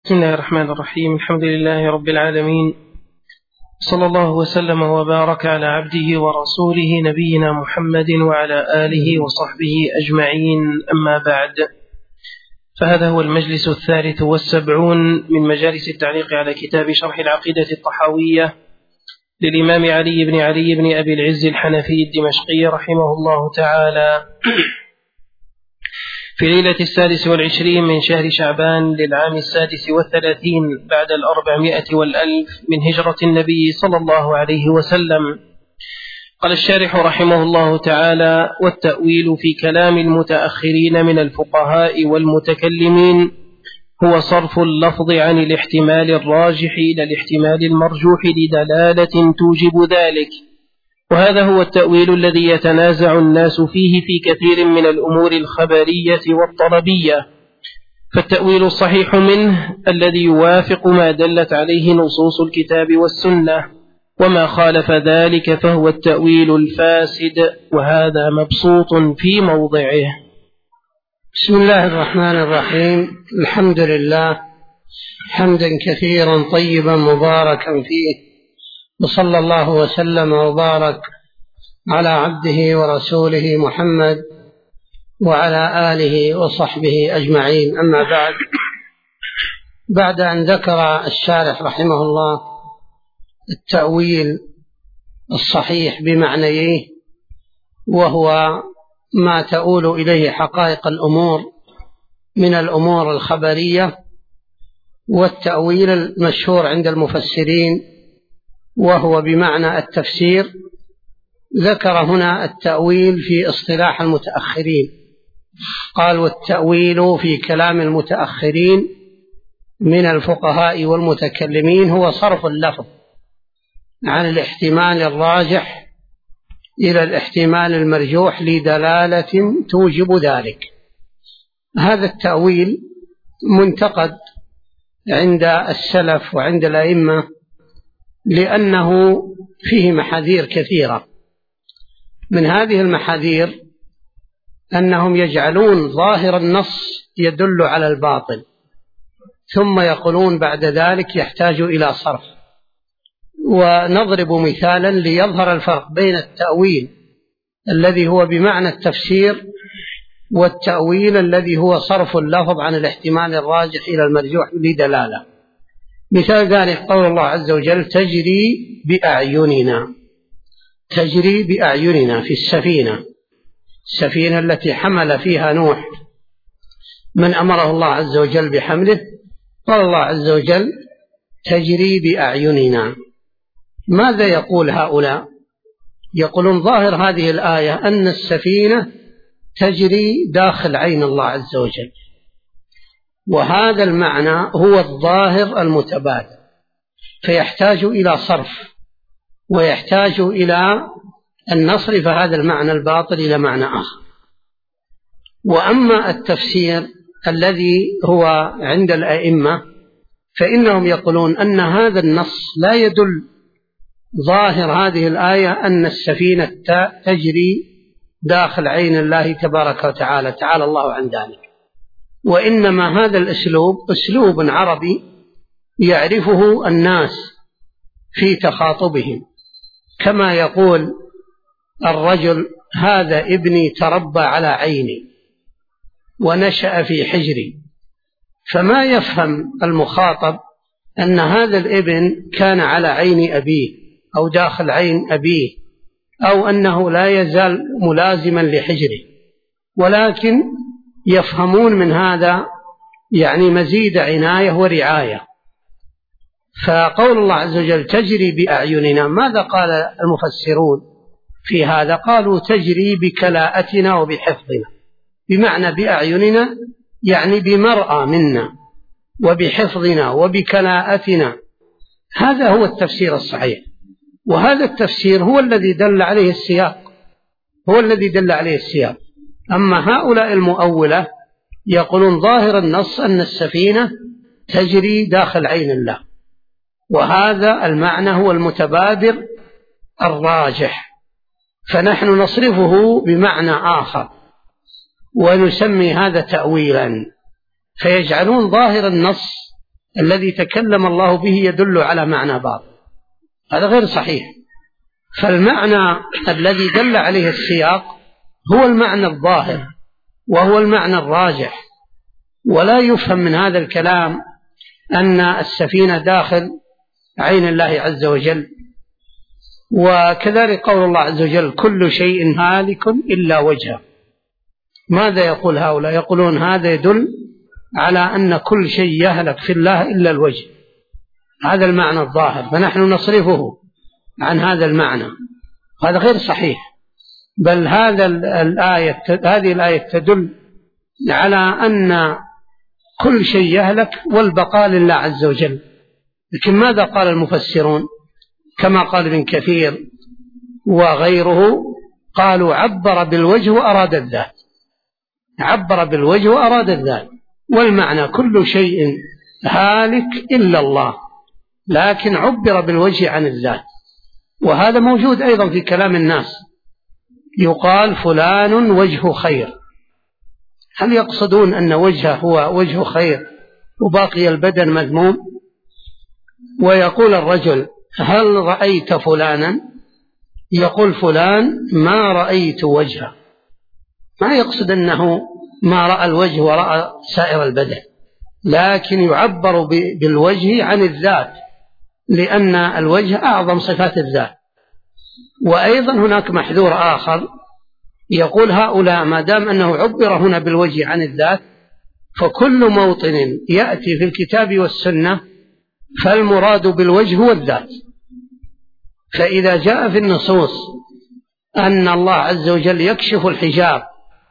بسم الله الرحمن الرحيم. الحمد لله رب العالمين، صلى الله وسلم وبارك على عبده ورسوله نبينا محمد وعلى آله وصحبه أجمعين، أما بعد، فهذا هو المجلس 73 من مجالس التعليق على كتاب شرح العقيدة الطحاوية للإمام علي بن أبي العز الحنفي الدمشقي رحمه الله تعالى، في ليلة 26 من شهر شعبان للعام 36 بعد 400 والألف من هجرة النبي صلى الله عليه وسلم. قال الشارح رحمه الله تعالى: والتأويل في كلام المتأخرين من الفقهاء والمتكلمين هو صرف اللفظ عن الاحتمال الراجح إلى الاحتمال المرجوح لدلالة توجب ذلك، وهذا هو التأويل الذي يتنازع الناس فيه في كثير من الأمور الخبرية والطلبية. فالتأويل الصحيح منه الذي يوافق ما دلت عليه نصوص الكتاب والسنة، وما خالف ذلك فهو التأويل الفاسد، وهذا مبسوط في موضعه. بسم الله الرحمن الرحيم. الحمد لله حمدا كثيرا طيبا مباركا فيه، وصلى الله وسلم وبارك على عبده ورسوله محمد وعلى آله وصحبه أجمعين، أما بعد أن ذكر الشارح رحمه الله التأويل الصحيح بمعنيه، وهو ما تؤول إليه حقائق الأمور من الأمور الخبرية، والتأويل المشهور عند المفسرين وهو بمعنى التفسير، ذكر هنا التأويل في اصطلاح المتأخرين، قال: والتأويل في كلام المتأخرين من الفقهاء والمتكلمين هو صرف اللفظ عن الاحتمال الراجح إلى الاحتمال المرجوح لدلالة توجب ذلك. هذا التأويل منتقد عند السلف وعند الأئمة، لأنه فيه محاذير كثيرة. من هذه المحاذير أنهم يجعلون ظاهر النص يدل على الباطل، ثم يقولون بعد ذلك يحتاج إلى صرف. ونضرب مثالا ليظهر الفرق بين التأويل الذي هو بمعنى التفسير والتأويل الذي هو صرف اللفظ عن الاحتمال الراجح إلى المرجوح لدلالة. مثال ذلك قول الله عز وجل: تجري بأعيننا في السفينة التي حمل فيها نوح، من أمره الله عز وجل بحمله، قال الله عز وجل: تجري بأعيننا. ماذا يقول هؤلاء؟ يقولون ظاهر هذه الآية أن السفينة تجري داخل عين الله عز وجل، وهذا المعنى هو الظاهر المتبادل، فيحتاج إلى صرف، ويحتاج إلى أن نصرف هذا المعنى الباطل إلى معنى آخر. وأما التفسير الذي هو عند الأئمة فإنهم يقولون أن هذا النص لا يدل ظاهر هذه الآية أن السفينة تجري داخل عين الله تبارك وتعالى، تعالى الله عن ذلك، وإنما هذا الأسلوب أسلوب عربي يعرفه الناس في تخاطبهم، كما يقول الرجل: هذا ابني تربى على عيني ونشأ في حجري، فما يفهم المخاطب أن هذا الابن كان على عين أبيه أو داخل عين أبيه، أو أنه لا يزال ملازما لحجره، ولكن يفهمون من هذا يعني مزيد عناية ورعاية. فقول الله عز وجل: تجري بأعيننا، ماذا قال المفسرون في هذا؟ قالوا: تجري بكلاءتنا وبحفظنا، بمعنى بأعيننا يعني بمرأى منا، وبحفظنا وبكلاءتنا. هذا هو التفسير الصحيح، وهذا التفسير هو الذي دل عليه السياق. أما هؤلاء المؤولة يقولون ظاهر النص أن السفينة تجري داخل عين الله، وهذا المعنى هو المتبادر الراجح، فنحن نصرفه بمعنى آخر ونسمي هذا تأويلا، فيجعلون ظاهر النص الذي تكلم الله به يدل على معنى باطل، هذا غير صحيح. فالمعنى الذي دل عليه السياق هو المعنى الظاهر وهو المعنى الراجح، ولا يفهم من هذا الكلام أن السفينة داخل عين الله عز وجل. وكذلك قول الله عز وجل كل شيء هالك إلا وجهه. ماذا يقول هؤلاء؟ يقولون هذا يدل على أن كل شيء يهلك في الله إلا الوجه، هذا المعنى الظاهر، فنحن نصرفه عن هذا المعنى، هذا غير صحيح. بل هذه الآية تدل على أن كل شيء يهلك والبقاء لله عز وجل. لكن ماذا قال المفسرون؟ كما قال ابن كثير وغيره، قالوا عبر بالوجه وأراد الذات، عبر بالوجه وأراد الذات، والمعنى كل شيء هالك إلا الله، لكن عبر بالوجه عن الذات. وهذا موجود أيضا في كلام الناس، يقال فلان وجه خير، هل يقصدون أن وجهه هو وجه خير وباقي البدن مذموم؟ ويقول الرجل هل رأيت فلانا؟ يقول فلان ما رأيت وجهه، ما يقصد أنه ما رأى الوجه ورأى سائر البدن، لكن يعبر بالوجه عن الذات، لأن الوجه أعظم صفات الذات. وأيضا هناك محذور آخر، يقول هؤلاء ما دام أنه عبر هنا بالوجه عن الذات، فكل موطن يأتي في الكتاب والسنة فالمراد بالوجه هو الذات. فإذا جاء في النصوص أن الله عز وجل يكشف الحجاب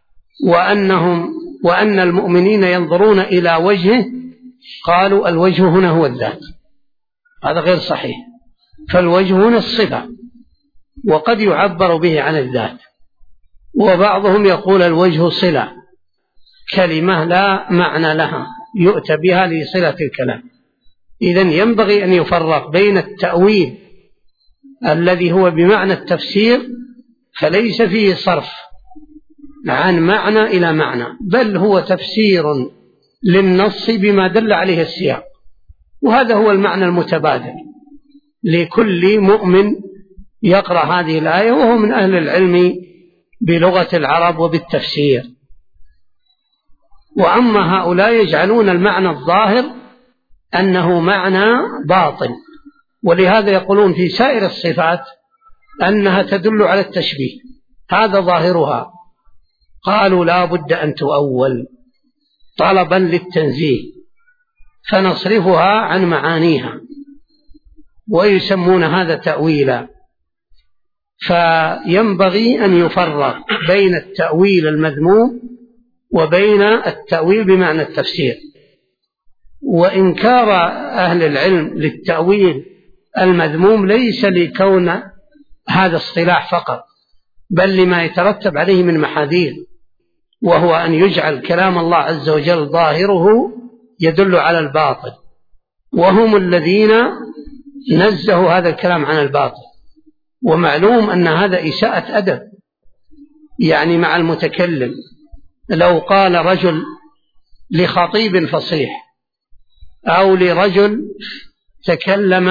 وأن المؤمنين ينظرون إلى وجهه، قالوا الوجه هنا هو الذات، هذا غير صحيح. فالوجه هنا الصفة، وقد يعبر به عن الذات. وبعضهم يقول الوجه صلة، كلمة لا معنى لها يؤتى بها لصلة الكلام. إذن ينبغي أن يفرق بين التأويل الذي هو بمعنى التفسير، فليس فيه صرف عن معنى إلى معنى، بل هو تفسير للنص بما دل عليه السياق، وهذا هو المعنى المتبادل لكل مؤمن يقرأ هذه الآية وهو من أهل العلم بلغة العرب وبالتفسير. وأما هؤلاء يجعلون المعنى الظاهر أنه معنى باطل، ولهذا يقولون في سائر الصفات أنها تدل على التشبيه، هذا ظاهرها. قالوا لا بد أن تؤول طلبا للتنزيه، فنصرفها عن معانيها، ويسمون هذا تأويلا. فينبغي أن يفرق بين التأويل المذموم وبين التأويل بمعنى التفسير. وإنكار أهل العلم للتأويل المذموم ليس لكون هذا اصطلاح فقط، بل لما يترتب عليه من محاذير، وهو أن يجعل كلام الله عز وجل ظاهره يدل على الباطل، وهم الذين نزهوا هذا الكلام عن الباطل. ومعلوم أن هذا إساءة أدب يعني مع المتكلم. لو قال رجل لخطيب فصيح أو لرجل تكلم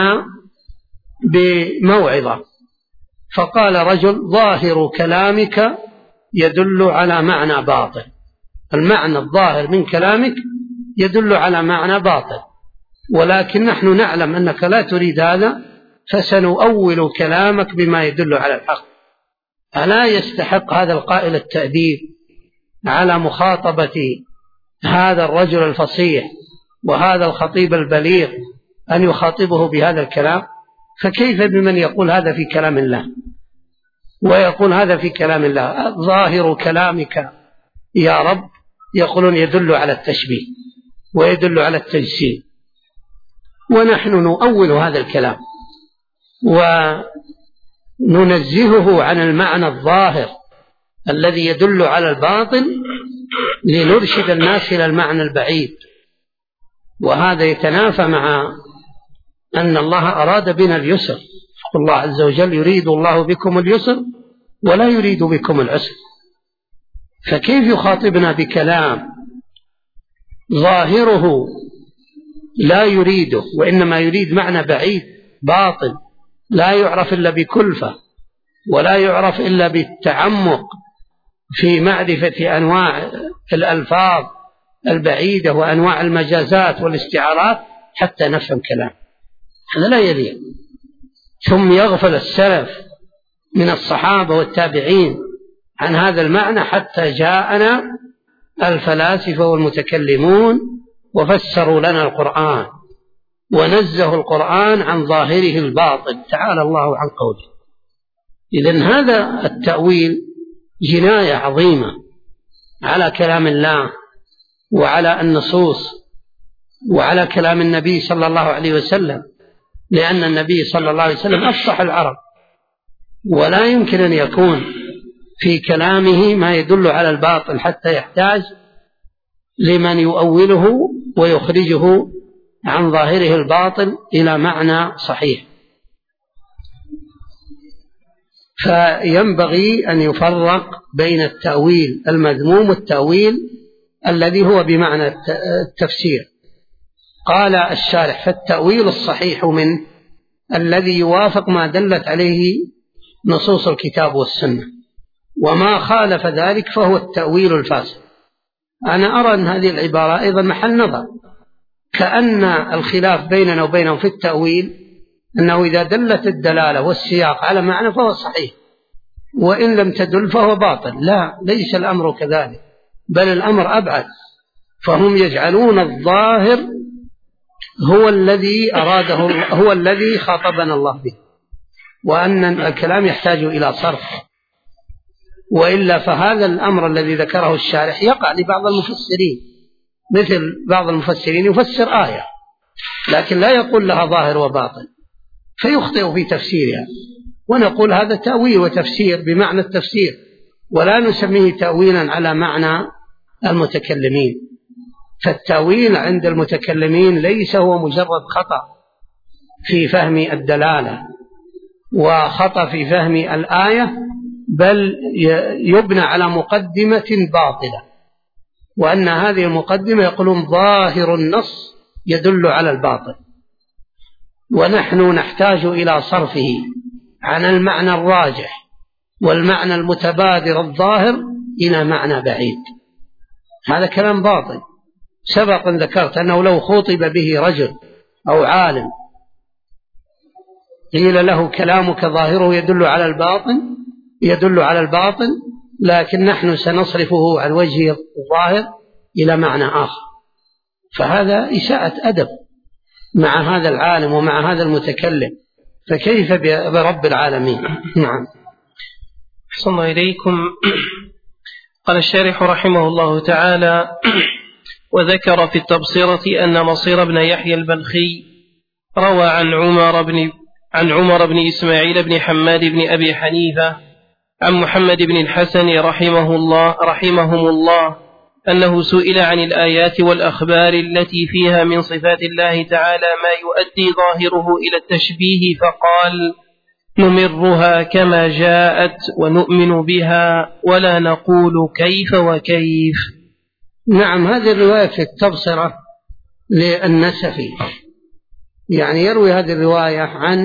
بموعظة فقال رجل ظاهر كلامك يدل على معنى باطل، المعنى الظاهر من كلامك يدل على معنى باطل، ولكن نحن نعلم أنك لا تريد هذا، فسنؤول كلامك بما يدل على الحق. ألا يستحق هذا القائل التأديب على مخاطبة هذا الرجل الفصيح وهذا الخطيب البليغ أن يخاطبه بهذا الكلام؟ فكيف بمن يقول هذا في كلام الله ويقول هذا في كلام الله؟ ظاهر كلامك يا رب يقولون يدل على التشبيه ويدل على التجسيم، ونحن نؤول هذا الكلام وننزهه عن المعنى الظاهر الذي يدل على الباطل لنرشد الناس إلى المعنى البعيد. وهذا يتنافى مع أن الله أراد بنا اليسر، الله عز وجل يريد الله بكم اليسر ولا يريد بكم العسر، فكيف يخاطبنا بكلام ظاهره لا يريده، وإنما يريد معنى بعيد باطل لا يعرف إلا بكلفة، ولا يعرف إلا بالتعمق في معرفة أنواع الألفاظ البعيدة وأنواع المجازات والاستعارات حتى نفهم كلام، هذا لا يليق. ثم يغفل السلف من الصحابة والتابعين عن هذا المعنى حتى جاءنا الفلاسفة والمتكلمون وفسروا لنا القرآن ونزهوا القرآن عن ظاهره الباطل، تعالى الله عن قوله. إذن هذا التأويل جناية عظيمة على كلام الله وعلى النصوص وعلى كلام النبي صلى الله عليه وسلم، لأن النبي صلى الله عليه وسلم أفصح العرب، ولا يمكن أن يكون في كلامه ما يدل على الباطل حتى يحتاج لمن يؤوله ويخرجه عن ظاهره الباطل إلى معنى صحيح. فينبغي أن يفرق بين التأويل المذموم والتأويل الذي هو بمعنى التفسير. قال الشارح: فالتأويل الصحيح منه الذي يوافق ما دلت عليه نصوص الكتاب والسنة، وما خالف ذلك فهو التأويل الفاسد. أنا أرى أن هذه العبارة أيضا محل نظر، كأن الخلاف بيننا وبينهم في التأويل أنه إذا دلت الدلالة والسياق على معنى فهو صحيح، وإن لم تدل فهو باطل. لا، ليس الأمر كذلك، بل الأمر أبعد، فهم يجعلون الظاهر هو الذي أراده، هو الذي خاطبنا الله به، وأن الكلام يحتاج إلى صرف، وإلا فهذا الأمر الذي ذكره الشارح يقع لبعض المفسرين، مثل بعض المفسرين يفسر آية لكن لا يقول لها ظاهر وباطن فيخطئ في تفسيرها، ونقول هذا تأويل وتفسير بمعنى التفسير، ولا نسميه تأويلا على معنى المتكلمين. فالتأويل عند المتكلمين ليس هو مجرد خطأ في فهم الدلالة وخطأ في فهم الآية، بل يبنى على مقدمة باطلة، وأن هذه المقدمة يقولون ظاهر النص يدل على الباطل، ونحن نحتاج إلى صرفه عن المعنى الراجح والمعنى المتبادر الظاهر إلى معنى بعيد. هذا كلام باطل. سبق أن ذكرت أنه لو خطب به رجل أو عالم قيل له كلامك ظاهره يدل على الباطل، لكن نحن سنصرفه عن وجه الظاهر إلى معنى آخر، فهذا إساءة أدب مع هذا العالم ومع هذا المتكلم، فكيف برب العالمين؟ نعم. أحسن الله إليكم. قال الشارح رحمه الله تعالى: وذكر في التبصرة أن نصير بن يحيى البلخي روى عن عمر بن إسماعيل بن حماد بن أبي حنيفة عن محمد بن الحسن رحمهم الله أنه سئل عن الآيات والأخبار التي فيها من صفات الله تعالى ما يؤدي ظاهره إلى التشبيه، فقال: نمرها كما جاءت ونؤمن بها ولا نقول كيف وكيف. نعم، هذه الرواية في التبصرة للنسفي، يعني يروي هذه الرواية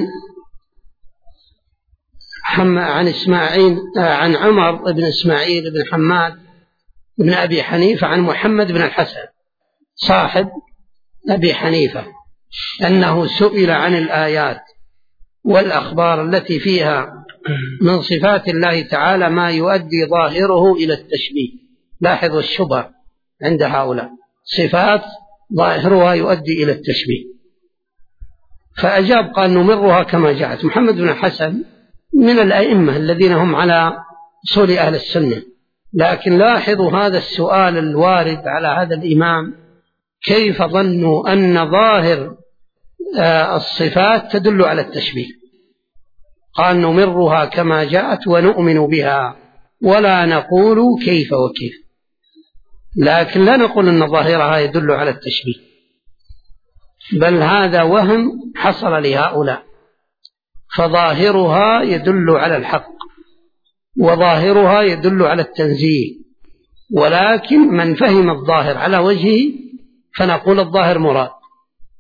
عن عمر بن إسماعيل بن حماد بن أبي حنيفة عن محمد بن الحسن صاحب أبي حنيفة أنه سئل عن الآيات والأخبار التي فيها من صفات الله تعالى ما يؤدي ظاهره إلى التشبيه. لاحظوا الشبهة عند هؤلاء، صفات ظاهرها يؤدي إلى التشبيه، فأجاب قال: نمرها كما جاءت. محمد بن الحسن من الأئمة الذين هم على أصول أهل السنة، لكن لاحظوا هذا السؤال الوارد على هذا الإمام: كيف ظنوا أن ظاهر الصفات تدل على التشبيه؟ قال: نمرها كما جاءت ونؤمن بها ولا نقول كيف وكيف، لكن لا نقول أن ظاهرها يدل على التشبيه، بل هذا وهم حصل لهؤلاء، فظاهرها يدل على الحق وظاهرها يدل على التنزيه، ولكن من فهم الظاهر على وجهه فنقول الظاهر مراد،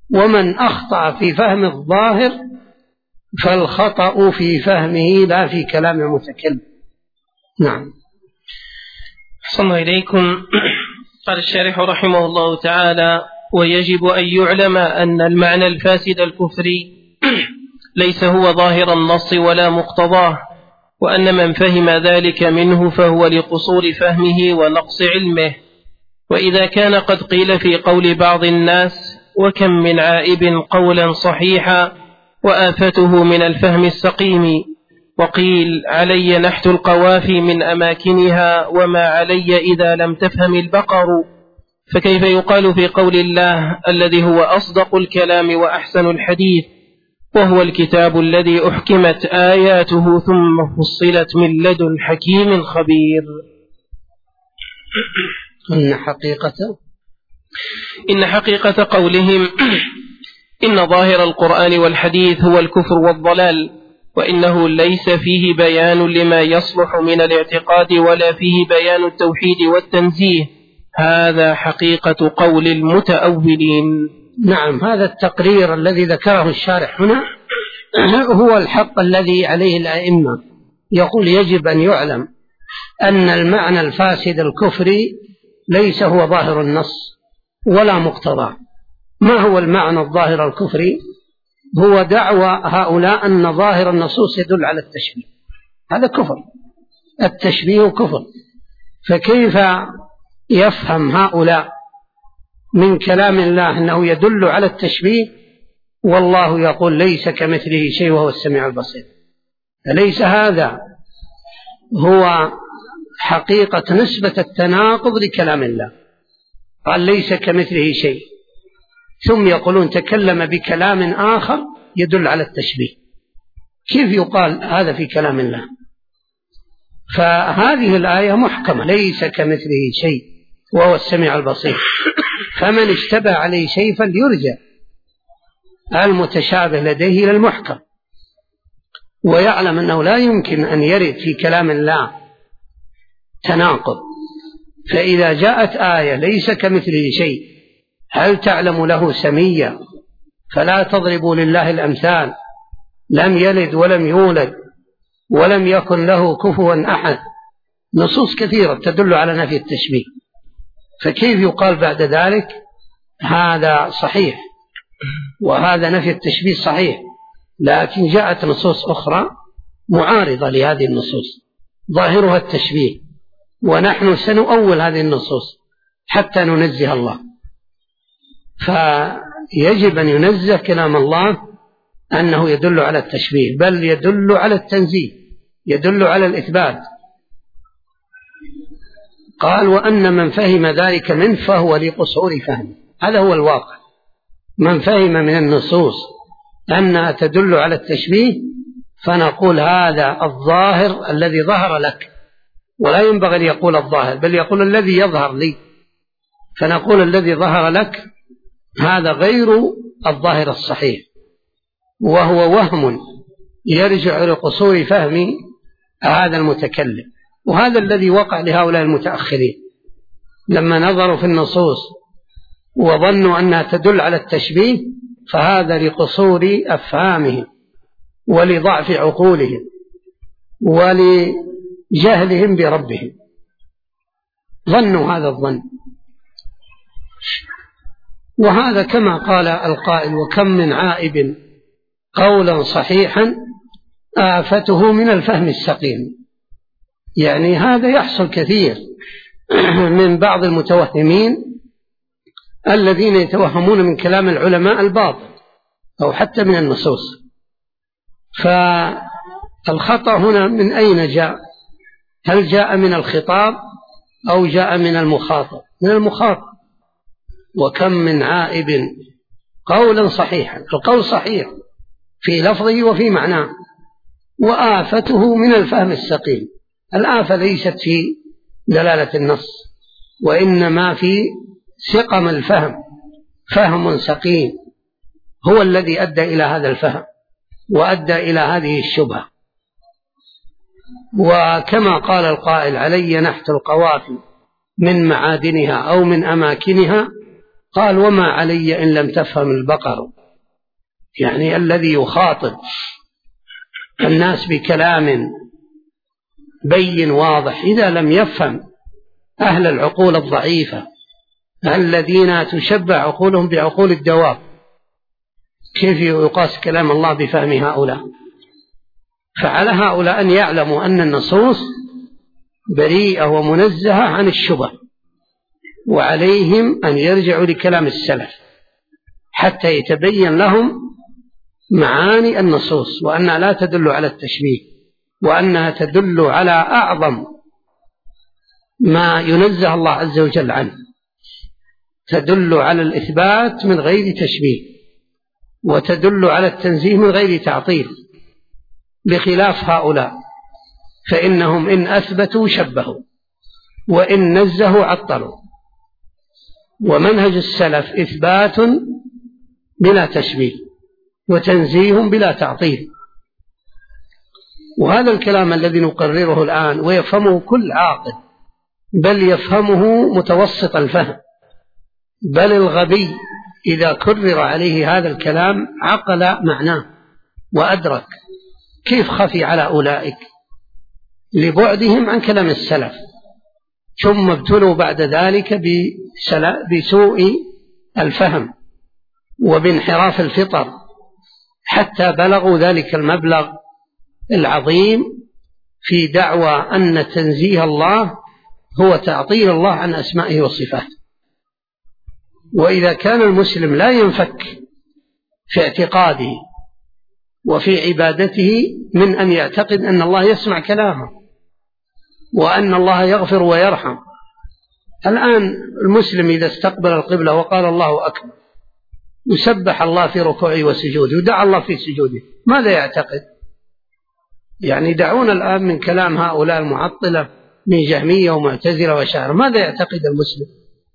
ومن أخطأ في فهم الظاهر فالخطأ في فهمه لا في كلام المتكلم. نعم. أحسن إليكم. قال الشارح رحمه الله تعالى: ويجب أن يعلم أن المعنى الفاسد الكفري ليس هو ظاهر النص ولا مقتضاه، وأن من فهم ذلك منه فهو لقصور فهمه ونقص علمه. وإذا كان قد قيل في قول بعض الناس: وكم من عائب قولا صحيحا وآفته من الفهم السقيم، وقيل: علي نحت القوافي من أماكنها وما علي إذا لم تفهم البقر، فكيف يقال في قول الله الذي هو أصدق الكلام وأحسن الحديث، وهو الكتاب الذي أحكمت آياته ثم فصلت من لدن حكيم خبير. إن حقيقة قولهم إن ظاهر القرآن والحديث هو الكفر والضلال، وإنه ليس فيه بيان لما يصلح من الاعتقاد ولا فيه بيان التوحيد والتنزيه، هذا حقيقة قول المتأولين. نعم، هذا التقرير الذي ذكره الشارح هنا هو الحق الذي عليه الأئمة. يقول: يجب أن يعلم أن المعنى الفاسد الكفري ليس هو ظاهر النص ولا مقتضاه. ما هو المعنى الظاهر الكفري؟ هو دعوى هؤلاء أن ظاهر النصوص يدل على التشبيه، هذا كفر، التشبيه كفر. فكيف يفهم هؤلاء من كلام الله أنه يدل على التشبيه والله يقول ليس كمثله شيء وهو السميع البصير؟ أليس هذا هو حقيقة نسبة التناقض لكلام الله؟ قال ليس كمثله شيء، ثم يقولون تكلم بكلام آخر يدل على التشبيه. كيف يقال هذا في كلام الله؟ فهذه الآية محكمة: ليس كمثله شيء وهو السميع البصير، فمن اشتبه عليه شيء فليرجع المتشابه لديه إلى المحكم، ويعلم أنه لا يمكن أن يرد في كلام الله تناقض. فإذا جاءت آية ليس كمثله شيء، هل تعلم له سميا؟ فلا تضربوا لله الأمثال، لم يلد ولم يولد ولم يكن له كفوا أحد، نصوص كثيرة تدل على نفي التشبيه. فكيف يقال بعد ذلك هذا صحيح وهذا نفي التشبيه صحيح؟ لكن جاءت نصوص أخرى معارضة لهذه النصوص ظاهرها التشبيه، ونحن سنؤول هذه النصوص حتى ننزه الله. فيجب أن ينزه كلام الله أنه يدل على التشبيه، بل يدل على التنزيه، يدل على الإثبات. قال: وأن من فهم ذلك منه فهو لقصور فهم. هذا هو الواقع. من فهم من النصوص أنها تدل على التشبيه فنقول هذا الظاهر الذي ظهر لك، ولا ينبغي أن يقول الظاهر بل يقول الذي يظهر لي، فنقول الذي ظهر لك هذا غير الظاهر الصحيح، وهو وهم يرجع لقصور فهم هذا المتكلم. وهذا الذي وقع لهؤلاء المتأخرين لما نظروا في النصوص وظنوا أنها تدل على التشبيه، فهذا لقصور أفهامهم ولضعف عقولهم ولجهلهم بربهم، ظنوا هذا الظن. وهذا كما قال القائل: وكم من عائب قولا صحيحا آفته من الفهم السقيم. يعني هذا يحصل كثير من بعض المتوهمين الذين يتوهمون من كلام العلماء الباطل أو حتى من النصوص. فالخطأ هنا من أين جاء؟ هل جاء من الخطاب أو جاء من المخاطب؟ من المخاطب. وكم من عائب قولا صحيحا، القول صحيح في لفظه وفي معناه، وآفته من الفهم السقيم. الآفة ليست في دلالة النص، وإنما في سقم الفهم، فهم سقيم هو الذي أدى إلى هذا الفهم وأدى إلى هذه الشبهة. وكما قال القائل: علي نحت القوافي من معادنها أو من أماكنها، قال وما علي إن لم تفهم البقر، يعني الذي يخاطب الناس بكلام بين واضح إذا لم يفهم أهل العقول الضعيفة الذين تشبع عقولهم بعقول الدواب، كيف يقاس كلام الله بفهم هؤلاء؟ فعلى هؤلاء أن يعلموا أن النصوص بريئة ومنزهة عن الشبه، وعليهم أن يرجعوا لكلام السلف حتى يتبين لهم معاني النصوص، وأنها لا تدل على التشبيه، وأنها تدل على أعظم ما ينزه الله عز وجل عنه، تدل على الإثبات من غير تشبيه، وتدل على التنزيه من غير تعطيل، بخلاف هؤلاء فإنهم إن أثبتوا شبهوا وإن نزهوا عطلوا. ومنهج السلف إثبات بلا تشبيه وتنزيه بلا تعطيل، وهذا الكلام الذي نقرره الآن ويفهمه كل عاقل، بل يفهمه متوسط الفهم، بل الغبي إذا كرر عليه هذا الكلام عقل معناه وأدرك كيف خفي على أولئك لبعدهم عن كلام السلف، ثم ابتلوا بعد ذلك بسوء الفهم وبانحراف الفطر حتى بلغوا ذلك المبلغ العظيم في دعوى أن تنزيه الله هو تعطيل الله عن أسمائه وصفاته. وإذا كان المسلم لا ينفك في اعتقاده وفي عبادته من أن يعتقد أن الله يسمع كلامه وأن الله يغفر ويرحم. الآن المسلم إذا استقبل القبلة وقال الله أكبر وسبح الله في ركوعه وسجوده ودعا الله في سجوده، ماذا يعتقد؟ يعني دعونا الآن من كلام هؤلاء المعطلة من جهمية ومعتزلة وأشاعرة، ماذا يعتقد المسلم؟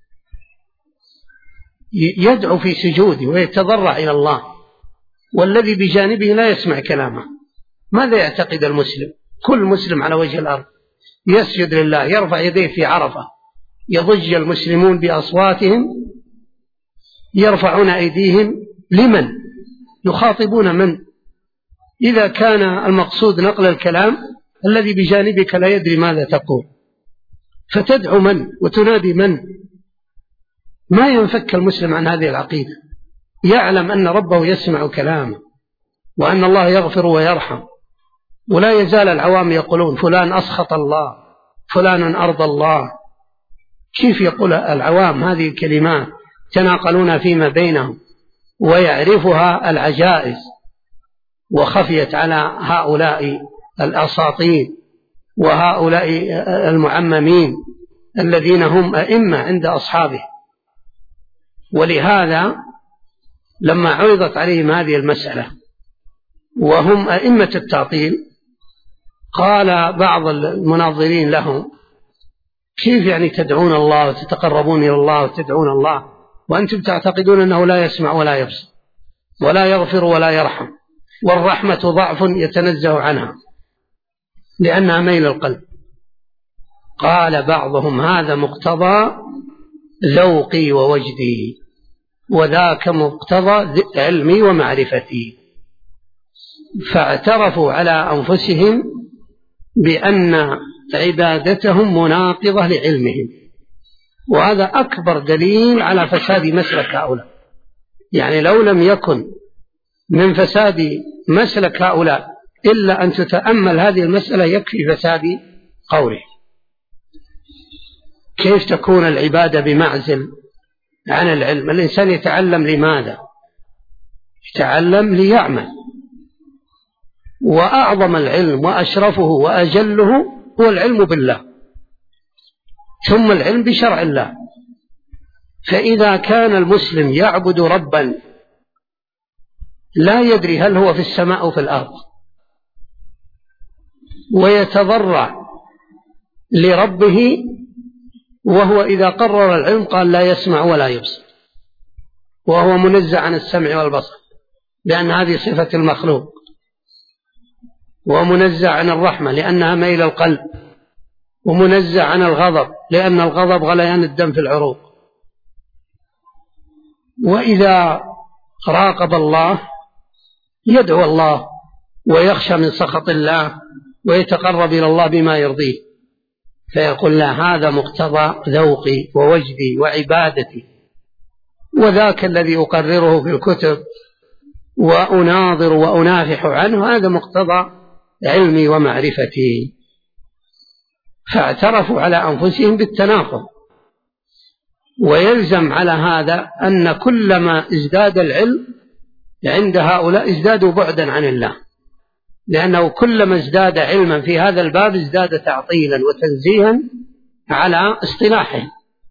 يدعو في سجوده ويتضرع إلى الله والذي بجانبه لا يسمع كلامه، ماذا يعتقد المسلم؟ كل مسلم على وجه الأرض يسجد لله، يرفع يديه في عرفة، يضج المسلمون بأصواتهم يرفعون أيديهم لمن؟ يخاطبون من؟ إذا كان المقصود نقل الكلام الذي بجانبك لا يدري ماذا تقول، فتدعو من وتنادي من؟ ما ينفك المسلم عن هذه العقيدة، يعلم أن ربه يسمع كلامه وأن الله يغفر ويرحم، ولا يزال العوام يقولون فلان أسخط الله، فلان أرضى الله. كيف يقول العوام هذه الكلمات تناقلون فيما بينهم ويعرفها العجائز، وخفيت على هؤلاء الأساطين وهؤلاء المعممين الذين هم أئمة عند أصحابه. ولهذا لما عرضت عليهم هذه المسألة وهم أئمة التعطيل، قال بعض المناظرين لهم كيف يعني تدعون الله وتتقربون إلى الله وتدعون الله وأنتم تعتقدون أنه لا يسمع ولا يبصر ولا يغفر ولا يرحم، والرحمة ضعف يتنزه عنها لأنها ميل القلب. قال بعضهم هذا مقتضى ذوقي ووجدي، وذاك مقتضى علمي ومعرفتي. فاعترفوا على أنفسهم بأن عبادتهم مناقضة لعلمهم، وهذا أكبر دليل على فساد مسلك هؤلاء. يعني لو لم يكن من فساد مسلك هؤلاء إلا أن تتأمل هذه المسألة يكفي فساد قوله. كيف تكون العبادة بمعزل عن العلم؟ الإنسان يتعلم لماذا؟ يتعلم ليعمل، وأعظم العلم وأشرفه وأجله هو العلم بالله، ثم العلم بشرع الله. فإذا كان المسلم يعبد ربا لا يدري هل هو في السماء أو في الأرض، ويتضرع لربه وهو إذا قرر العلم قال لا يسمع ولا يبصر، وهو منزع عن السمع والبصر لأن هذه صفة المخلوق، ومنزع عن الرحمة لأنها ميل القلب، ومنزع عن الغضب لأن الغضب غليان الدم في العروق. وإذا راقب الله يدعو الله ويخشى من سخط الله ويتقرب إلى الله بما يرضيه، فيقول لا، هذا مقتضى ذوقي ووجدي وعبادتي، وذاك الذي أقرره في الكتب وأناظر وأنافح عنه هذا مقتضى علمي ومعرفتي. فاعترفوا على أنفسهم بالتناقض. ويلزم على هذا أن كلما ازداد العلم عند هؤلاء ازدادوا بعدا عن الله، لأنه كلما ازداد علما في هذا الباب ازداد تعطيلا وتنزيها على اصطلاحهم.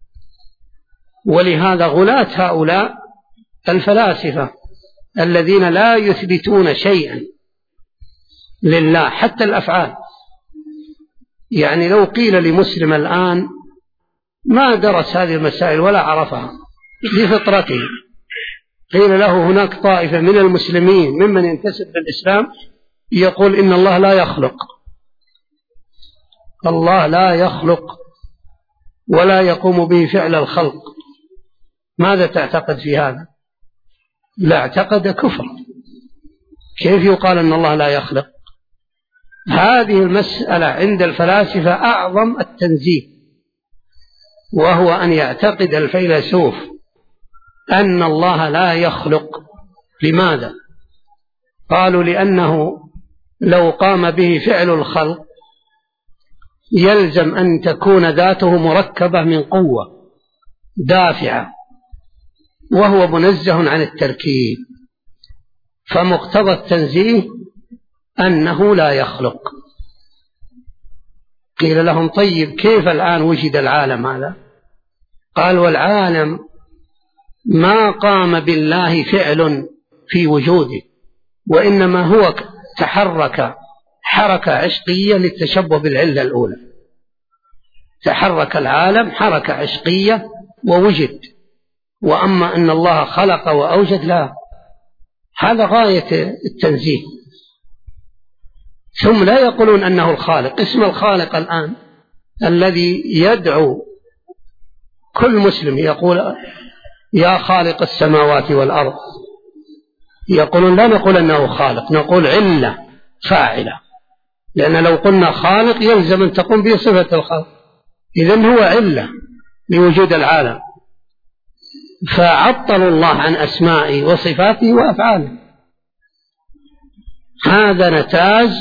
ولهذا غلاة هؤلاء الفلاسفة الذين لا يثبتون شيئا لله حتى الأفعال. يعني لو قيل لمسلم الآن ما درس هذه المسائل ولا عرفها بفطرته، قيل له هناك طائفة من المسلمين ممن ينتسب للإسلام يقول إن الله لا يخلق، الله لا يخلق ولا يقوم به فعل الخلق، ماذا تعتقد في هذا؟ لا، اعتقد كفر. كيف يقال أن الله لا يخلق؟ هذه المسألة عند الفلاسفة أعظم التنزيه، وهو أن يعتقد الفيلسوف أن الله لا يخلق. لماذا؟ قالوا لأنه لو قام به فعل الخلق يلزم أن تكون ذاته مركبة من قوة دافعة، وهو منزه عن التركيب، فمقتضى التنزيه أنه لا يخلق. قيل لهم طيب كيف الآن وجد العالم هذا؟ قال والعالم ما قام بالله فعل في وجوده، وإنما هو تحرك حركة عشقية للتشبه بالعلة الأولى. تحرك العالم حركة عشقية ووجد، وأما أن الله خلق وأوجد لا، هذا غاية التنزيه. ثم لا يقولون أنه الخالق. اسم الخالق الآن الذي يدعو كل مسلم يقول يا خالق السماوات والأرض، يقولون لا نقول أنه خالق، نقول علة فاعلة، لأن لو قلنا خالق يلزم أن تقوم به صفة الخلق، إذن هو علة لوجود العالم. فعطلوا الله عن أسمائه وصفاته وأفعاله. هذا نتاج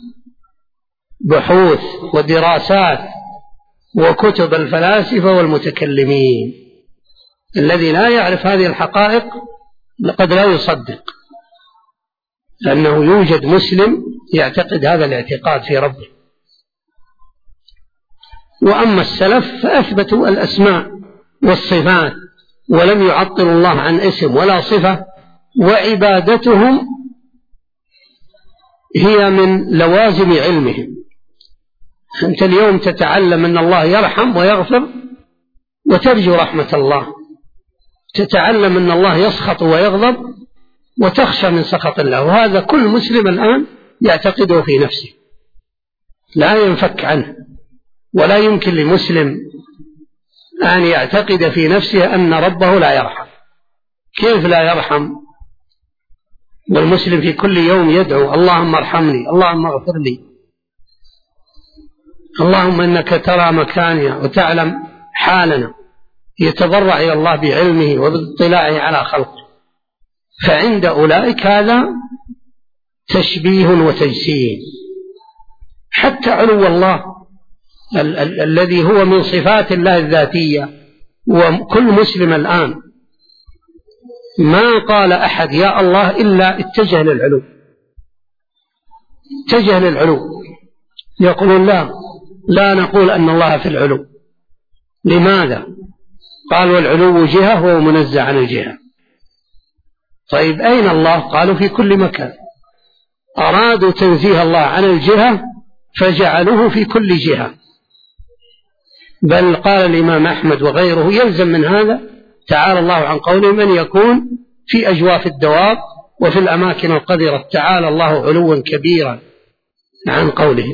بحوث ودراسات وكتب الفلاسفة والمتكلمين. الذي لا يعرف هذه الحقائق لقد لا يصدق، لأنه يوجد مسلم يعتقد هذا الاعتقاد في ربه. وأما السلف فأثبتوا الأسماء والصفات ولم يعطلوا الله عن اسم ولا صفة، وعبادتهم هي من لوازم علمهم. أنت اليوم تتعلم أن الله يرحم ويغفر وترجو رحمة الله، تتعلم أن الله يسخط ويغضب وتخشى من سخط الله، وهذا كل مسلم الآن يعتقده في نفسه، لا ينفك عنه. ولا يمكن لمسلم أن يعتقد في نفسه أن ربه لا يرحم. كيف لا يرحم والمسلم في كل يوم يدعو اللهم ارحمني، اللهم اغفر لي، اللهم إنك ترى مكاننا وتعلم حالنا، يتضرع إلى الله بعلمه وباطلاعه على خلقه. فعند أولئك هذا تشبيه وتجسيم. حتى علو الله الذي هو من صفات الله الذاتية، وكل مسلم الآن ما قال أحد يا الله إلا اتجه للعلو، اتجه للعلو. يقولون لا نقول أن الله في العلو. لماذا؟ قال والعلو جهة وهو منزه عن الجهة. طيب أين الله؟ قالوا في كل مكان. أرادوا تنزيه الله عن الجهة فجعلوه في كل جهة. بل قال الإمام أحمد وغيره يلزم من هذا تعالى الله عن قوله من يكون في أجواف الدواب وفي الأماكن القذرة، تعالى الله علوا كبيرا عن قوله.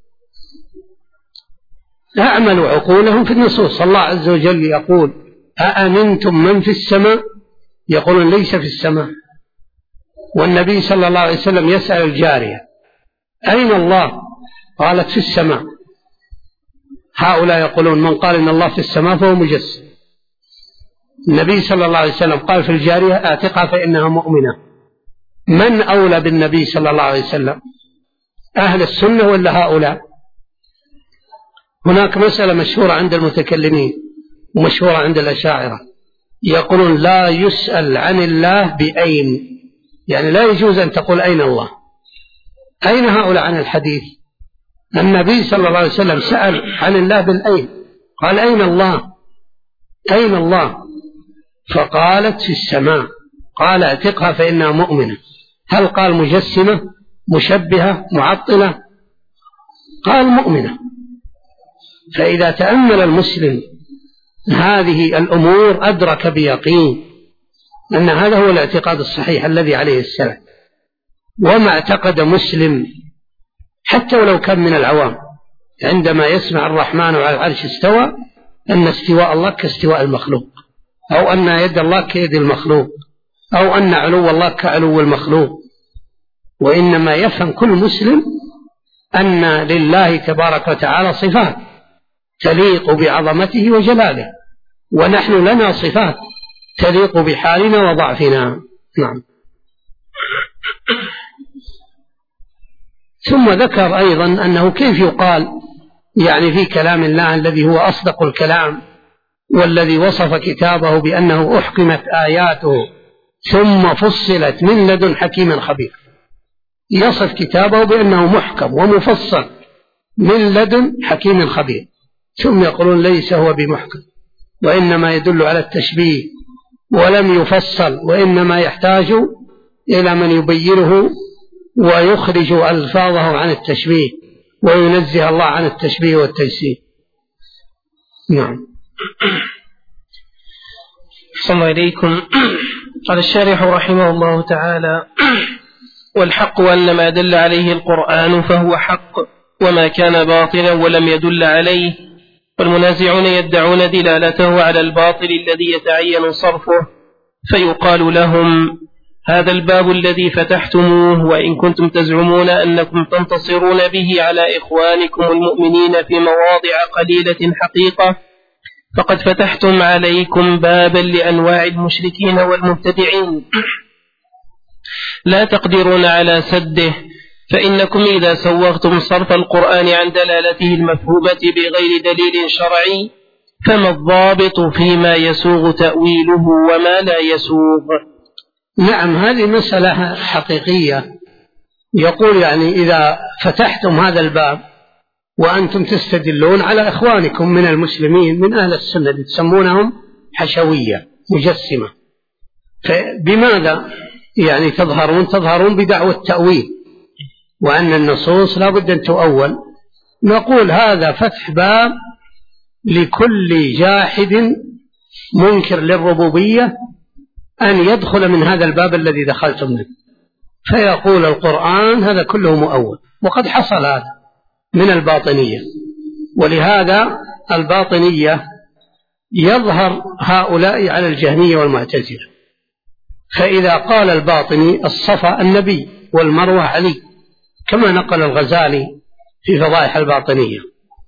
أعملوا عقولهم في النصوص. الله عز وجل يقول أأمنتم من في السماء يقولون ليس في السماء. والنبي صلى الله عليه وسلم يسأل الجارية أين الله؟ قالت في السماء. هؤلاء يقولون من قال إن الله في السماء فهو مجسم. النبي صلى الله عليه وسلم قال في الجارية آتقها فإنها مؤمنة. من أولى بالنبي صلى الله عليه وسلم؟ أهل السنة ولا هؤلاء؟ هناك مسألة مشهورة عند المتكلمين ومشهورة عند الأشاعرة، يقولون لا يسأل عن الله بأين، يعني لا يجوز أن تقول أين الله. أين هؤلاء عن الحديث؟ النبي صلى الله عليه وسلم سأل عن الله بالأين، قال أين الله؟ أين الله؟ فقالت في السماء. قال اعتقها فإنها مؤمنة. هل قال مجسمة مشبهة معطلة؟ قال مؤمنة. فإذا تأمل المسلم هذه الأمور أدرك بيقين أن هذا هو الاعتقاد الصحيح الذي عليه السلف. وما اعتقد مسلم حتى ولو كان من العوام عندما يسمع الرحمن على العرش استوى أن استواء الله كاستواء المخلوق، أو أن يد الله كيد المخلوق، أو أن علو الله كعلو المخلوق. وإنما يفهم كل مسلم أن لله تبارك وتعالى صفات تليق بعظمته وجلاله، ونحن لنا صفات تليق بحالنا وضعفنا. نعم. ثم ذكر أيضا أنه كيف يقال يعني في كلام الله الذي هو أصدق الكلام والذي وصف كتابه بأنه أحكمت آياته ثم فصلت من لدن حكيم خبير، يصف كتابه بأنه محكم ومفصل من لدن حكيم خبير، ثم يقولون ليس هو بمحكم وإنما يدل على التشبيه ولم يفصل، وإنما يحتاج إلى من يبينه ويخرج ألفاظه عن التشبيه وينزه الله عن التشبيه والتجسيم. نعم. صلى الله عليكم. قال الشارح رحمه الله تعالى: والحق أن ما دل عليه القرآن فهو حق، وما كان باطلا ولم يدل عليه، والمنازعون يدعون دلالته على الباطل الذي يتعين صرفه، فيقال لهم: هذا الباب الذي فتحتموه وإن كنتم تزعمون أنكم تنتصرون به على إخوانكم المؤمنين في مواضع قليلة حقيقة، فقد فتحتم عليكم بابا لأنواع المشركين والمبتدعين لا تقدرون على سده، فإنكم إذا سوغتم صرف القرآن عن دلالته المفهومة بغير دليل شرعي فما الضابط فيما يسوغ تأويله وما لا يسوغ؟ نعم، هذه مسألة حقيقية. يقول يعني إذا فتحتم هذا الباب وأنتم تستدلون على إخوانكم من المسلمين من أهل السنة تسمونهم حشوية مجسمة، فبماذا يعني تظهرون بدعوى التأويل وأن النصوص لا بد أن تؤول. نقول هذا فتح باب لكل جاحد منكر للربوبية أن يدخل من هذا الباب الذي دخلتم منه، فيقول القرآن هذا كله مؤول. وقد حصل هذا من الباطنية، ولهذا الباطنية يظهر هؤلاء على الجهمية والمعتزلة. فإذا قال الباطني الصفا النبي والمروة علي كما نقل الغزالي في فضائح الباطنية،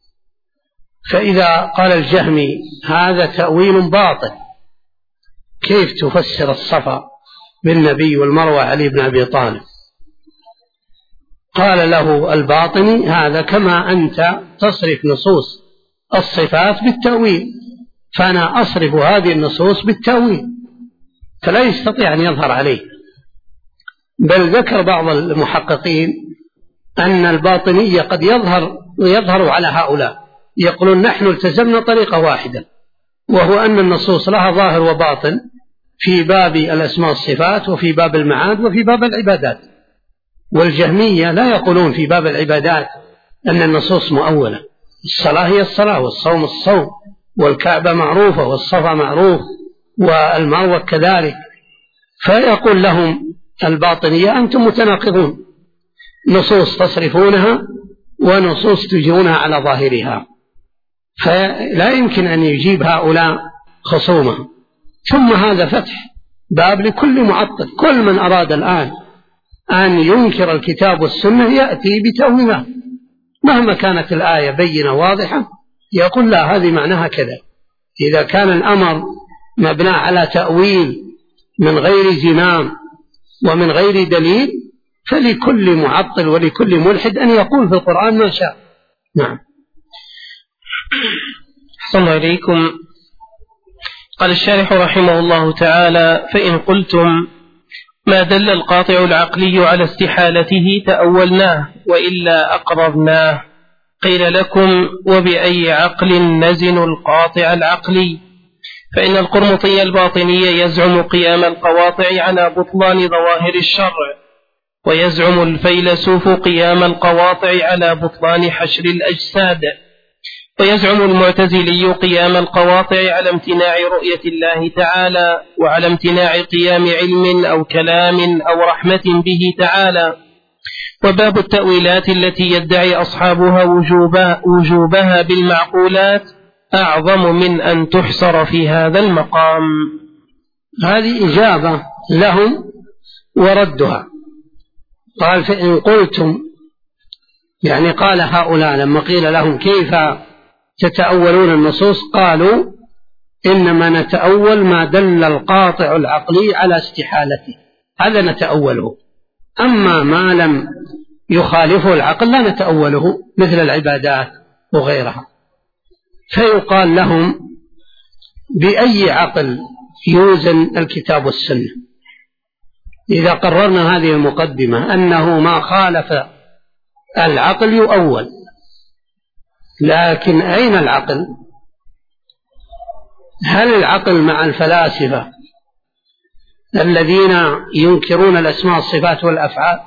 فإذا قال الجهمي هذا تأويل باطل، كيف تفسر الصفا بالنبي والمروة علي بن أبي طالب؟ قال له الباطني هذا كما أنت تصرف نصوص الصفات بالتأويل، فأنا أصرف هذه النصوص بالتأويل، فلا يستطيع أن يظهر عليه. بل ذكر بعض المحققين أن الباطنية قد يظهر على هؤلاء، يقولون نحن التزمنا طريقة واحدة، وهو أن النصوص لها ظاهر وباطن في باب الأسماء والصفات وفي باب المعاد وفي باب العبادات. والجهمية لا يقولون في باب العبادات أن النصوص مؤولة، الصلاة هي الصلاة والصوم الصوم والكعبة معروفة والصفا معروف والمروة كذلك. فيقول لهم الباطنية أنتم متناقضون، نصوص تصرفونها ونصوص تجرونها على ظاهرها، فلا يمكن أن يجيب هؤلاء خصومة. ثم هذا فتح باب لكل معطل. كل من أراد الآن أن ينكر الكتاب والسنة يأتي بتأويلات، مهما كانت الآية بينة واضحة يقول لا هذه معناها كذا. إذا كان الأمر مبنى على تأويل من غير زمام ومن غير دليل فلكل معطل ولكل ملحد أن يقول في القرآن ما شاء. نعم. أحسن إليكم. قال الشارح رحمه الله تعالى: فإن قلتم ما دل القاطع العقلي على استحالته تأولناه وإلا أقررناه، قيل لكم: وبأي عقل نزن القاطع العقلي؟ فإن القرمطي الباطني يزعم قيام القواطع على بطلان ظواهر الشرع، ويزعم الفيلسوف قيام القواطع على بطلان حشر الأجساد، ويزعم المعتزلي قيام القواطع على امتناع رؤية الله تعالى وعلى امتناع قيام علم أو كلام أو رحمة به تعالى. وباب التأويلات التي يدعي أصحابها وجوبها بالمعقولات أعظم من أن تحصر في هذا المقام. هذه إجابة لهم وردها. قال: فإن قلتم، يعني قال هؤلاء لما قيل لهم كيف تتأولون النصوص قالوا: إنما نتأول ما دل القاطع العقلي على استحالته، هذا نتأوله، أما ما لم يخالفه العقل لا نتأوله، مثل العبادات وغيرها. فيقال لهم: بأي عقل يوزن الكتاب والسنة؟ إذا قررنا هذه المقدمة أنه ما خالف العقل يؤول، لكن أين العقل؟ هل العقل مع الفلاسفة الذين ينكرون الأسماء والصفات والأفعال،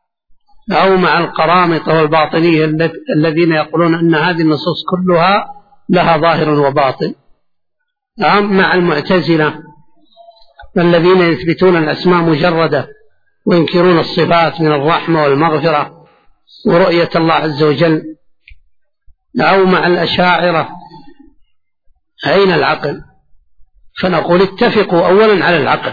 أو مع القرامطة والباطنية الذين يقولون أن هذه النصوص كلها لها ظاهر وباطن، أم مع المعتزلة الذين يثبتون الأسماء مجردة وينكرون الصفات من الرحمة والمغفرة ورؤية الله عز وجل، أو مع الأشاعرة؟ أين العقل؟ فنقول: اتفقوا أولا على العقل،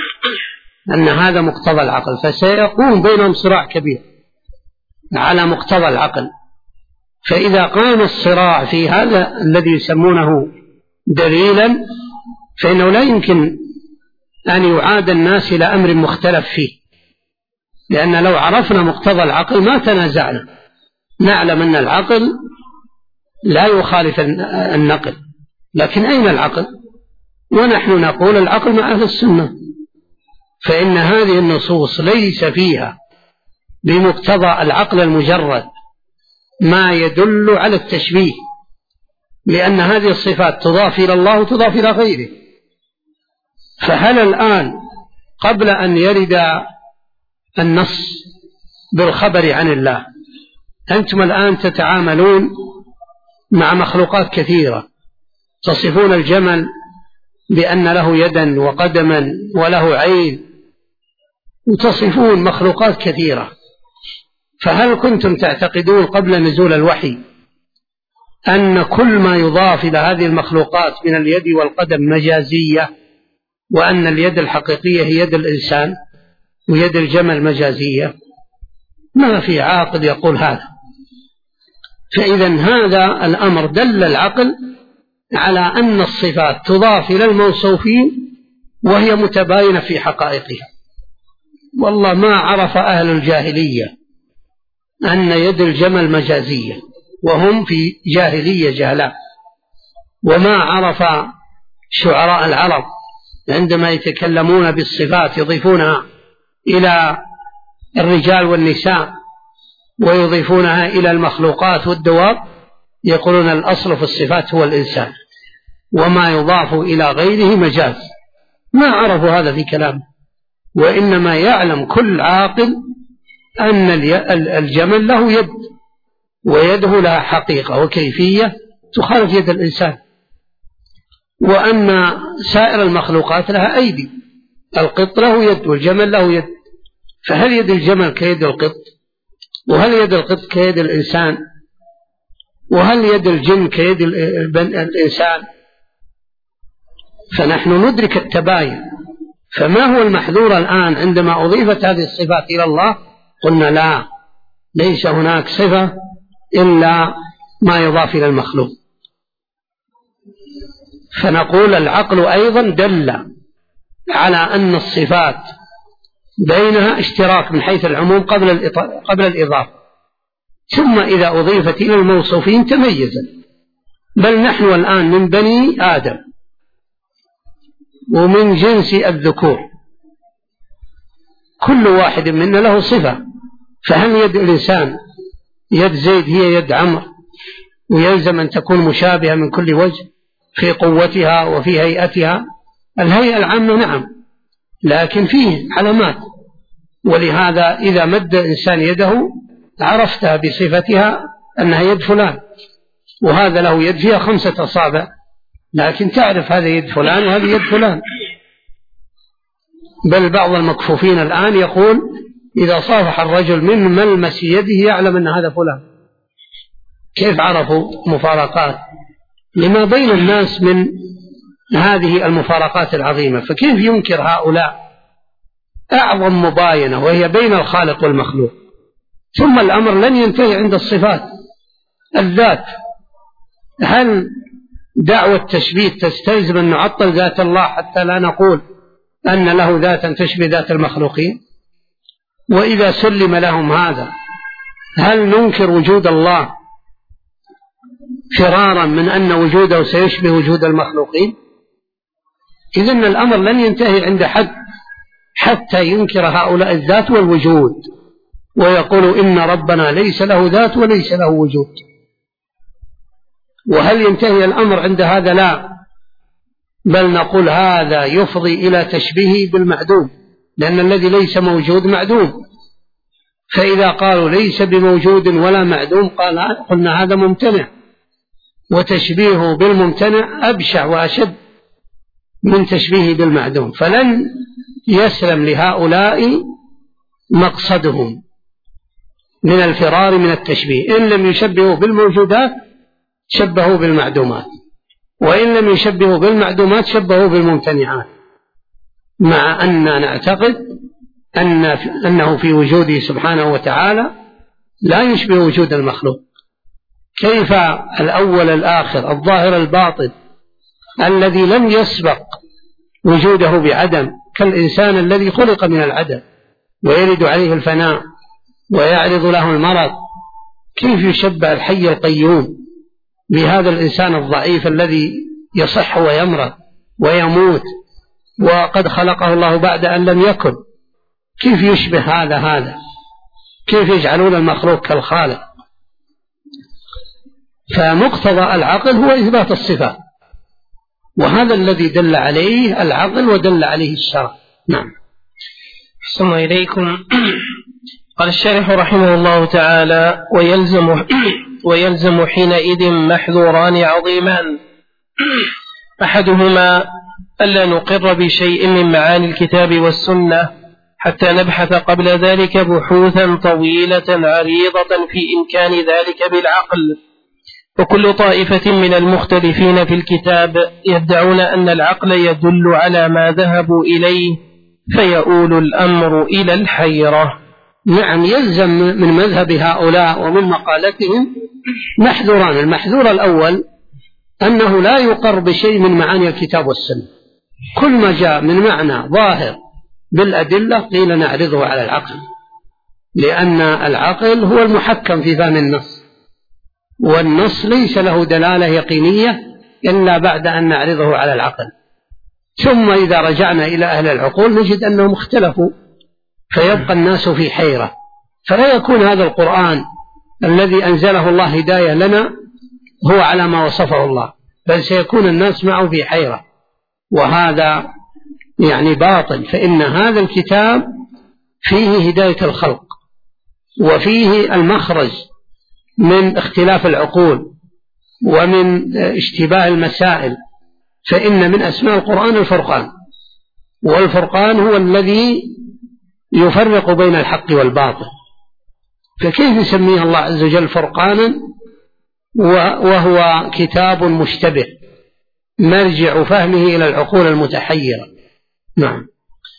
أن هذا مقتضى العقل، فسيكون بينهم صراع كبير على مقتضى العقل. فإذا قام الصراع في هذا الذي يسمونه دليلا فإنه لا يمكن أن يعاد الناس إلى أمر مختلف فيه، لأن لو عرفنا مقتضى العقل ما تنازعنا، نعلم أن العقل لا يخالف النقل، لكن أين العقل؟ ونحن نقول العقل مع أهل السنة، فإن هذه النصوص ليس فيها بمقتضى العقل المجرد ما يدل على التشبيه، لأن هذه الصفات تضاف إلى الله وتضاف إلى غيره. فهل الآن قبل أن يرد النص بالخبر عن الله أنتم الآن تتعاملون مع مخلوقات كثيرة، تصفون الجمل بأن له يدا وقدما وله عين، وتصفون مخلوقات كثيرة، فهل كنتم تعتقدون قبل نزول الوحي أن كل ما يضاف إلى هذه المخلوقات من اليد والقدم مجازية، وأن اليد الحقيقية هي يد الإنسان ويد الجمل مجازية؟ ما في عاقل يقول هذا. فإذا هذا الأمر دل العقل على أن الصفات تضاف إلى الموصوفين وهي متباينة في حقائقها. والله ما عرف أهل الجاهلية أن يد الجمل مجازية، وهم في جاهلية جهلاء، وما عرف شعراء العرب عندما يتكلمون بالصفات يضيفونها إلى الرجال والنساء ويضيفونها إلى المخلوقات والدواب، يقولون الأصل في الصفات هو الإنسان، وما يضاف إلى غيره مجاز. ما عرفوا هذا في كلام، وإنما يعلم كل عاقل أن الجمل له يد، ويده لها حقيقة وكيفية تخالف يد الإنسان، وأن سائر المخلوقات لها أيدي، القط له يد والجمل له يد، فهل يد الجمل كيد القط؟ وهل يد القط كيد الإنسان؟ وهل يد الجن كيد الإنسان؟ فنحن ندرك التباين فما هو المحذور الآن عندما أضيفت هذه الصفات إلى الله؟ قلنا لا، ليس هناك صفة إلا ما يضاف إلى المخلوق. فنقول العقل أيضا دل على أن الصفات بينها اشتراك من حيث العموم قبل الإضافة، ثم إذا أضيفت إلى الموصوفين تميزت. بل نحن الآن من بني آدم ومن جنس الذكور، كل واحد منا له صفة. فهل يد الإنسان يد زيد هي يد عمرو، ويلزم أن تكون مشابهة من كل وجه في قوتها وفي هيئتها؟ الهيئة العامة نعم، لكن فيه علامات، ولهذا إذا مد الإنسان يده عرفتها بصفتها أنها يد فلان، وهذا له يد فيها 5 أصابع، لكن تعرف هذا يد فلان وهذا يد فلان. بل بعض المكفوفين الآن يقول إذا صافح الرجل من ملمس يده يعلم أن هذا فلان. كيف عرفوا مفارقات لما بين الناس من هذه المفارقات العظيمة؟ فكيف ينكر هؤلاء أعظم مباينة وهي بين الخالق والمخلوق؟ ثم الأمر لن ينتهي عند الصفات. الذات، هل دعوة التشبيه تستلزم أن نعطل ذات الله حتى لا نقول أن له ذاتا تشبه ذات المخلوقين؟ وإذا سلم لهم هذا هل ننكر وجود الله فرارا من أن وجوده سيشبه وجود المخلوقين؟ إذن الأمر لن ينتهي عند حد حتى ينكر هؤلاء الذات والوجود ويقولوا إن ربنا ليس له ذات وليس له وجود. وهل ينتهي الأمر عند هذا؟ لا، بل نقول هذا يفضي إلى تشبيهه بالمعدوم، لأن الذي ليس موجود معدوم. فإذا قالوا ليس بموجود ولا معدوم قلنا هذا ممتنع، وتشبيهه بالممتنع أبشع وأشد من تشبيهه بالمعدوم. فلن يسلم لهؤلاء مقصدهم من الفرار من التشبيه. إن لم يشبهوا بالموجودات شبهوا بالمعدومات، وإن لم يشبهوا بالمعدومات شبهوا بالممتنعات، مع أن نعتقد أنه في وجوده سبحانه وتعالى لا يشبه وجود المخلوق. كيف الأول الآخر الظاهر الباطن الذي لم يسبق وجوده بعدم، كالإنسان الذي خلق من العدم ويرد عليه الفناء ويعرض له المرض، كيف يشبه الحي القيوم بهذا الإنسان الضعيف الذي يصح ويمرض ويموت وقد خلقه الله بعد أن لم يكن؟ كيف يشبه هذا؟ كيف يجعلون المخلوق كالخالق؟ فمقتضى العقل هو إثبات الصفات، وهذا الذي دل عليه العقل ودل عليه الشرع. نعم. أحسن إليكم. قال الشارح رحمه الله تعالى: ويلزم حينئذ محذوران عظيمان، أحدهما ألا نقر بشيء من معاني الكتاب والسنة حتى نبحث قبل ذلك بحوثا طويلة عريضة في إمكان ذلك بالعقل. وكل طائفة من المختلفين في الكتاب يدعون أن العقل يدل على ما ذهبوا إليه، فيؤول الأمر إلى الحيرة. نعم، يلزم من مذهب هؤلاء ومن مقالتهم محذوران. المحذور الأول أنه لا يقر بشيء من معاني الكتاب والسنة، كل ما جاء من معنى ظاهر بالأدلة قيل نعرضه على العقل، لأن العقل هو المحكم في فهم النص، والنص ليس له دلالة يقينية إلا بعد أن نعرضه على العقل. ثم إذا رجعنا إلى أهل العقول نجد أنهم اختلفوا، فيبقى الناس في حيرة، فلا يكون هذا القرآن الذي أنزله الله هداية لنا هو على ما وصفه الله، بل سيكون الناس معه في حيرة، وهذا يعني باطل. فإن هذا الكتاب فيه هداية الخلق، وفيه المخرج من اختلاف العقول ومن اشتباه المسائل. فإن من أسماء القرآن الفرقان، والفرقان هو الذي يفرق بين الحق والباطل. فكيف يسميه الله عز وجل فرقانا وهو كتاب مشتبه مرجع فهمه إلى العقول المتحيرة؟ نعم.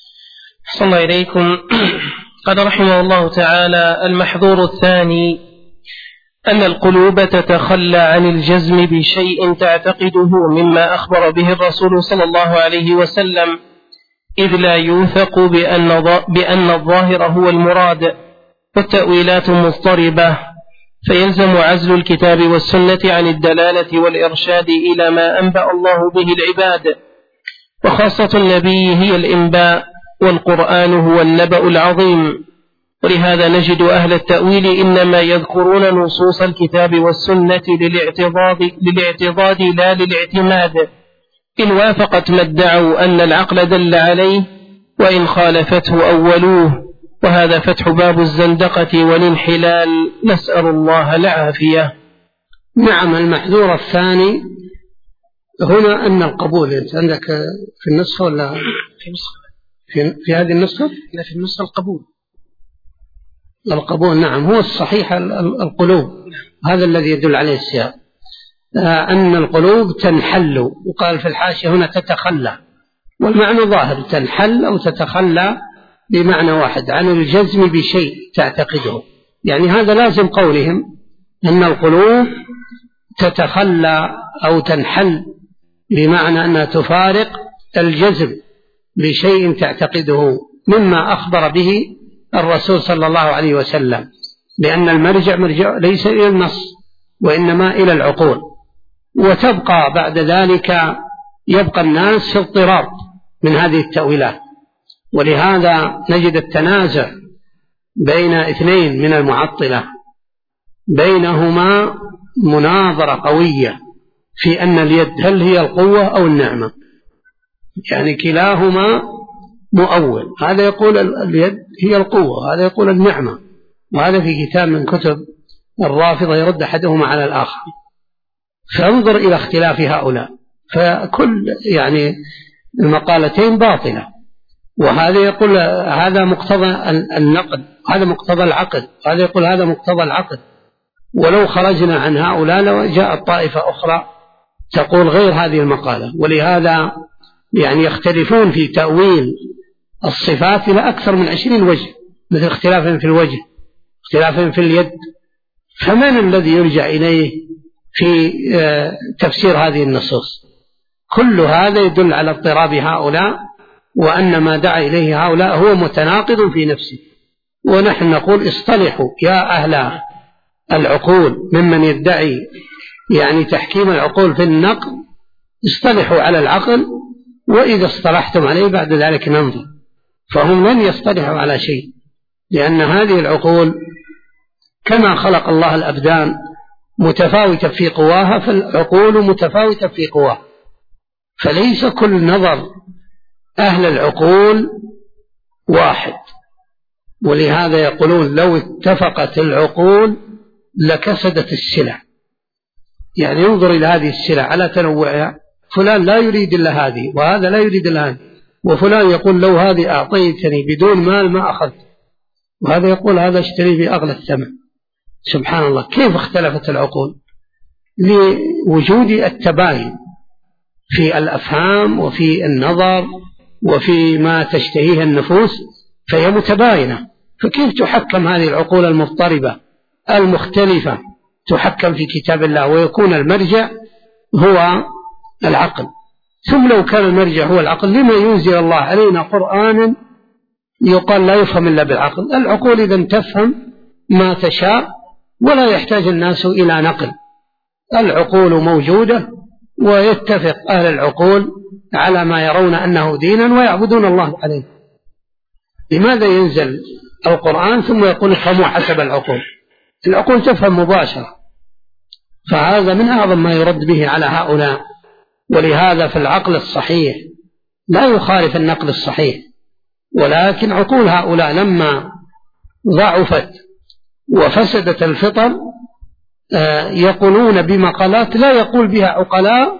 أحسن الله إليكم. قال رحمه الله تعالى: المحظور الثاني أن القلوب تتخلى عن الجزم بشيء تعتقده مما أخبر به الرسول صلى الله عليه وسلم، إذ لا يوثق بأن الظاهر هو المراد، والتأويلات مضطربة، فيلزم عزل الكتاب والسنة عن الدلالة والإرشاد إلى ما أنبأ الله به العباد، وخاصة النبي هي الإنباء، والقرآن هو النبأ العظيم. ولهذا نجد أهل التأويل إنما يذكرون نصوص الكتاب والسنة للاعتضاد لا للاعتماد، إن وافقت ما ادعوا أن العقل دل عليه، وإن خالفته أولوه، وهذا فتح باب الزندقة والانحلال، نسأل الله العافية. نعم. المحذور الثاني هنا أن القبول، أنت عندك في النسخة ولا في هذه النسخة؟ لا، في النسخة القبول. نعم، هو الصحيح القلوب، هذا الذي يدل عليه السياق، أن القلوب تنحل، وقال في الحاشية هنا تتخلى، والمعنى ظاهر، تنحل أو تتخلى بمعنى واحد عن الجزم بشيء تعتقده، يعني هذا لازم قولهم أن القلوب تتخلى أو تنحل بمعنى أنها تفارق الجزم بشيء تعتقده مما أخبر به الرسول صلى الله عليه وسلم، لأن المرجع ليس إلى النص وإنما إلى العقول، وتبقى بعد ذلك يبقى الناس في اضطراب من هذه التأويلات. ولهذا نجد التنازع بين اثنين من المعطلة، بينهما مناظرة قوية في أن اليد هل هي القوة أو النعمة، يعني كلاهما مؤول، هذا يقول اليد هي القوة، هذا يقول النعمة، وهذا في كتاب من كتب الرافضة يرد أحدهما على الآخر. فانظر إلى اختلاف هؤلاء، فكل يعني المقالتين باطلة، وهذا يقول هذا مقتضى النقد، هذا مقتضى العقد، هذا يقول هذا مقتضى العقد. ولو خرجنا عن هؤلاء لجاءت طائفة أخرى تقول غير هذه المقالة. ولهذا يعني يختلفون في تأويل الصفات إلى أكثر من 20 وجه، مثل اختلافهم في الوجه، اختلافهم في اليد. فمن الذي يرجع إليه في تفسير هذه النصوص؟ كل هذا يدل على اضطراب هؤلاء، وأن ما دعا إليه هؤلاء هو متناقض في نفسه. ونحن نقول اصطلحوا يا أهل العقول، ممن يدعي يعني تحكيم العقول في النقل، اصطلحوا على العقل، وإذا اصطلحتم عليه بعد ذلك ننظر. فهم لن يصطلحوا على شيء، لأن هذه العقول كما خلق الله الأبدان متفاوتة في قواها، فالعقول متفاوتة في قواها، فليس كل نظر أهل العقول واحد. ولهذا يقولون لو اتفقت العقول لكسدت السلع، يعني ينظر إلى هذه السلع على تنوعها، فلان لا يريد إلا هذه، وهذا لا يريد إلا هذه، وفلان يقول لو هذه أعطيتني بدون مال ما أخذت، وهذا يقول هذا اشتري بأغلى الثمن. سبحان الله، كيف اختلفت العقول؟ لوجود التباين في الأفهام وفي النظر وفي ما تشتهيه النفوس، فهي متباينة. فكيف تحكم هذه العقول المضطربة المختلفة تحكم في كتاب الله ويكون المرجع هو العقل؟ ثم لو كان المرجع هو العقل، لما ينزل الله علينا قرآن يقال لا يفهم إلا بالعقل؟ العقول إذن تفهم ما تشاء، ولا يحتاج الناس إلى نقل. العقول موجودة، ويتفق أهل العقول على ما يرون أنه دينا ويعبدون الله عليه. لماذا ينزل القرآن ثم يقول افهموا حسب العقول؟ العقول تفهم مباشرة. فهذا من أعظم ما يرد به على هؤلاء. ولهذا في العقل الصحيح لا يخالف النقل الصحيح، ولكن عقول هؤلاء لما ضعفت وفسدت الفطر يقولون بمقالات لا يقول بها عقلاء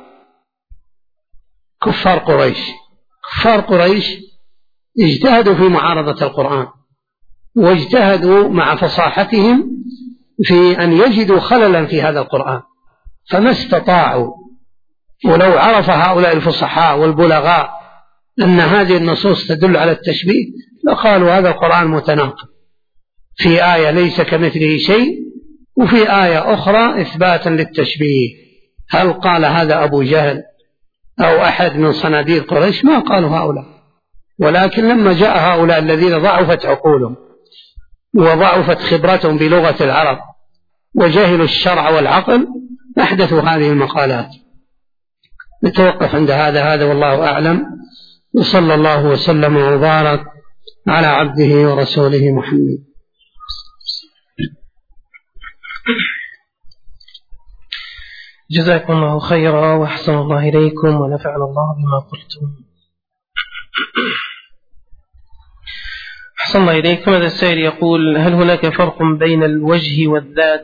كفار قريش. كفار قريش اجتهدوا في معارضة القرآن، واجتهدوا مع فصاحتهم في أن يجدوا خللا في هذا القرآن، فما استطاعوا. ولو عرف هؤلاء الفصحاء والبلغاء أن هذه النصوص تدل على التشبيه لقالوا هذا القرآن متناقض، في آية ليس كمثله شيء وفي آية أخرى إثباتا للتشبيه. هل قال هذا أبو جهل أو أحد من صناديد قريش؟ ما قالوا هؤلاء، ولكن لما جاء هؤلاء الذين ضعفت عقولهم وضعفت خبرتهم بلغة العرب وجهلوا الشرع والعقل أحدثوا هذه المقالات. نتوقف عند هذا والله أعلم، وصلى الله وسلم وبارك على عبده ورسوله محمد. جزاكم الله خيرا وأحسن الله إليكم ونفعنا الله بما قلتم. أحسن الله إليكم. هذا السائل يقول: هل هناك فرق بين الوجه والذات؟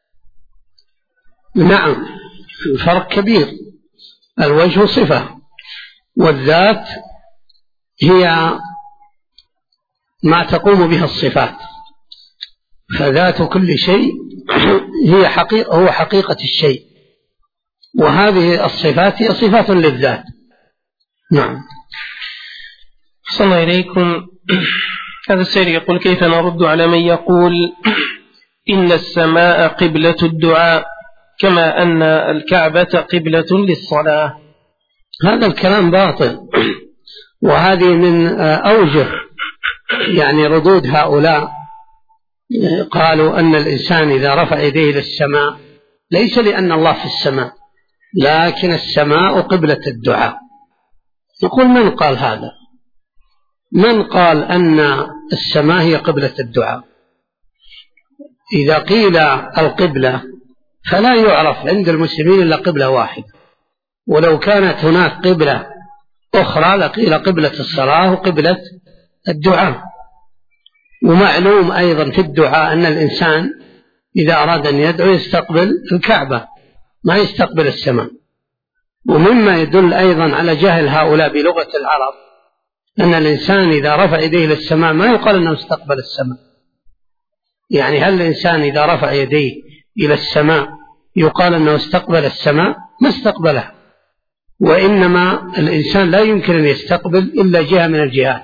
نعم، الفرق كبير. الوجه صفة، والذات هي ما تقوم بها الصفات، فذات كل شيء هو حقيقة الشيء، وهذه الصفات هي صفات للذات. نعم. أحسن الله إليكم. هذا السائل يقول: كيف نرد على من يقول إن السماء قبلة الدعاء كما أن الكعبة قبلة للصلاة؟ هذا الكلام باطل، وهذه من أوجه ردود هؤلاء. قالوا أن الإنسان إذا رفع يديه إلى السماء ليس لأن الله في السماء، لكن السماء قبلة الدعاء. نقول: من قال هذا؟ من قال أن السماء هي قبلة الدعاء؟ إذا قيل القبلة فلا يعرف عند المسلمين إلا قبلة واحدة، ولو كانت هناك قبلة أخرى لقيل قبلة الصلاة وقبلة الدعاء. ومعلوم أيضا في الدعاء أن الإنسان إذا أراد أن يدعو يستقبل الكعبة، ما يستقبل السماء. ومما يدل أيضا على جهل هؤلاء بلغة العرب أن الإنسان إذا رفع يديه للسماء ما يقال أنه استقبل السماء. هل الإنسان إذا رفع يديه إلى السماء يقال أنه استقبل السماء؟ ما استقبلها، وإنما الإنسان لا يمكن أن يستقبل إلا جهة من الجهات،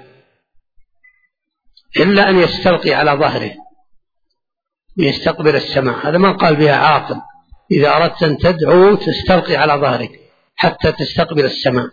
إلا أن يستلقي على ظهره يستقبل السماء. هذا ما قال بها عاقل. إذا أردت أن تدعو تستلقي على ظهرك حتى تستقبل السماء.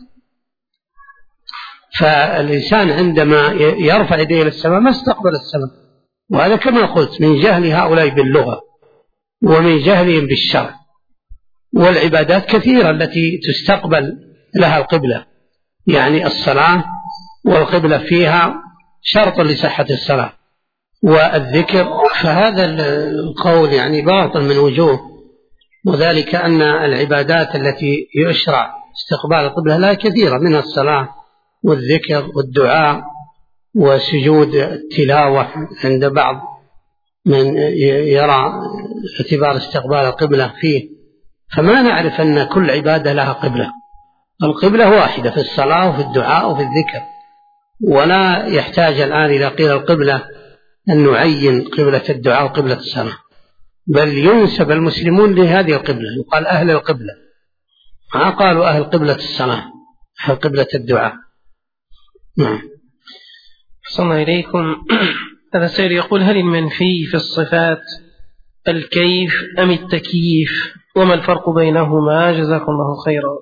فالإنسان عندما يرفع يديه إلى السماء ما استقبل السماء، وهذا كما قلت من جهل هؤلاء باللغة ومن جهلهم بالشرع. والعبادات كثيرة التي تستقبل لها القبلة، الصلاة والقبلة فيها شرط لصحة الصلاة، والذكر. فهذا القول باطل من وجوه، وذلك أن العبادات التي يشرع استقبال القبلة لا كثيرة، منها الصلاة والذكر والدعاء وسجود التلاوة عند بعض من يرى اعتبار استقبال القبلة فيه. فما نعرف أن كل عبادة لها قبلة. القبلة واحدة في الصلاة وفي الدعاء وفي الذكر، ولا يحتاج الآن إذا قيل القبلة أن نعين قبلة الدعاء وقبلة الصلاة، بل ينسب المسلمون لهذه القبلة، يقال أهل القبلة، ما قالوا أهل قبلة الصلاة، أهل قبلة الدعاء. نعم. صلى إليكم. هذا السائل يقول: هل المنفي في الصفات الكيف أم التكييف؟ وما الفرق بينهما؟ جزاكم الله خيرا.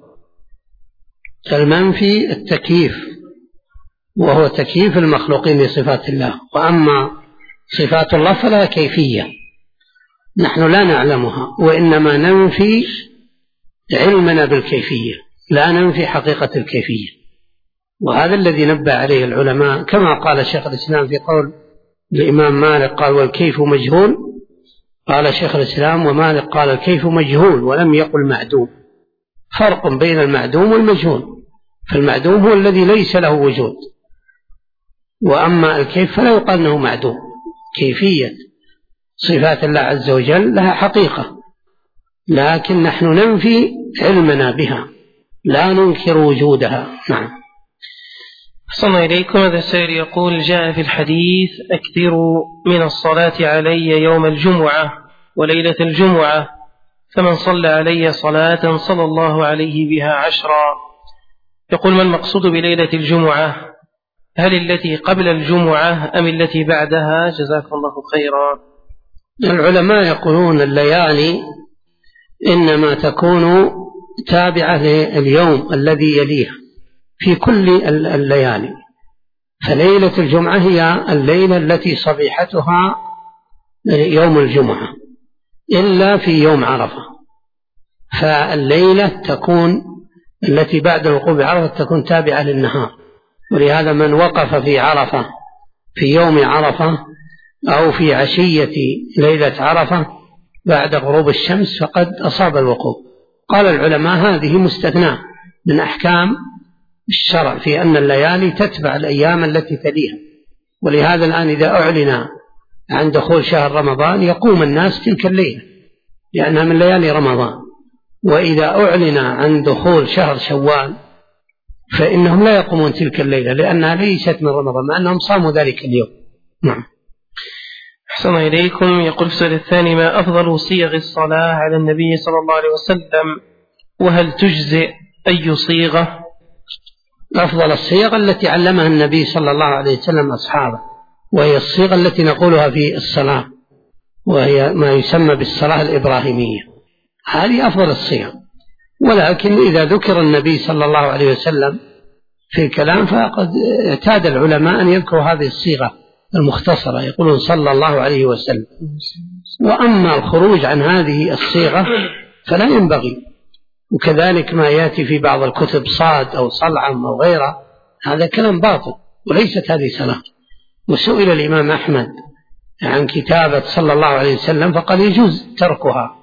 المنفي التكييف، وهو تكييف المخلوقين لصفات الله، وأما صفات الله فلا كيفية، نحن لا نعلمها، وإنما ننفي علمنا بالكيفية، لا ننفي حقيقة الكيفية. وهذا الذي نبه عليه العلماء، كما قال شيخ الإسلام في قول الإمام مالك قال: والكيف مجهول. قال شيخ الإسلام: ومالك قال الكيف مجهول ولم يقل معدوم. فرق بين المعدوم والمجهول، فالمعدوم هو الذي ليس له وجود، وأما الكيف فلا يقال أنه معدوم. كيفية صفات الله عز وجل لها حقيقة، لكن نحن ننفي علمنا بها، لا ننكر وجودها. نعم. صلى إليكم. هذا السائل يقول: جاء في الحديث: أكثروا من الصلاة علي يوم الجمعة وليلة الجمعة، فمن صلى علي صلاة صلى الله عليه بها 10. يقول: ما المقصود بليلة الجمعة؟ هل التي قبل الجمعة أم التي بعدها؟ جزاكم الله خيرا. العلماء يقولون الليالي إنما تكون تابعة لليوم الذي يليها في كل الليالي، فليلة الجمعة هي الليلة التي صبيحتها يوم الجمعة إلا في يوم عرفة، فالليلة تكون التي بعد الوقوف بعرفة تكون تابعة للنهار، ولهذا من وقف في عرفة في يوم عرفة أو في عشية ليلة عرفة بعد غروب الشمس فقد أصاب الوقوف. قال العلماء هذه مستثناة من أحكام الشرع في أن الليالي تتبع الأيام التي تليها، ولهذا الآن إذا أعلن عن دخول شهر رمضان يقوم الناس تلك الليلة لأنها من ليالي رمضان، وإذا أعلن عن دخول شهر شوال فإنهم لا يقومون تلك الليلة لأنها ليست من رمضان مع أنهم صاموا ذلك اليوم. نعم. أحسن إليكم. يقول السؤال الثاني: ما أفضل صيغ الصلاة على النبي صلى الله عليه وسلم، وهل تجزئ أي صيغة؟ أفضل الصيغ التي علمها النبي صلى الله عليه وسلم أصحابه، وهي الصيغة التي نقولها في الصلاة، وهي ما يسمى بالصلاة الإبراهيمية، هذه أفضل الصيغ. ولكن إذا ذكر النبي صلى الله عليه وسلم في الكلام فقد اعتاد العلماء أن يذكروا هذه الصيغة المختصرة، يقولون صلى الله عليه وسلم. وأما الخروج عن هذه الصيغة فلا ينبغي، وكذلك ما يأتي في بعض الكتب صاد أو صلعم أو غيره، هذا كلام باطل وليست هذه صلاة. وسئل الإمام أحمد عن كتابة صلى الله عليه وسلم فقال يجوز تركها،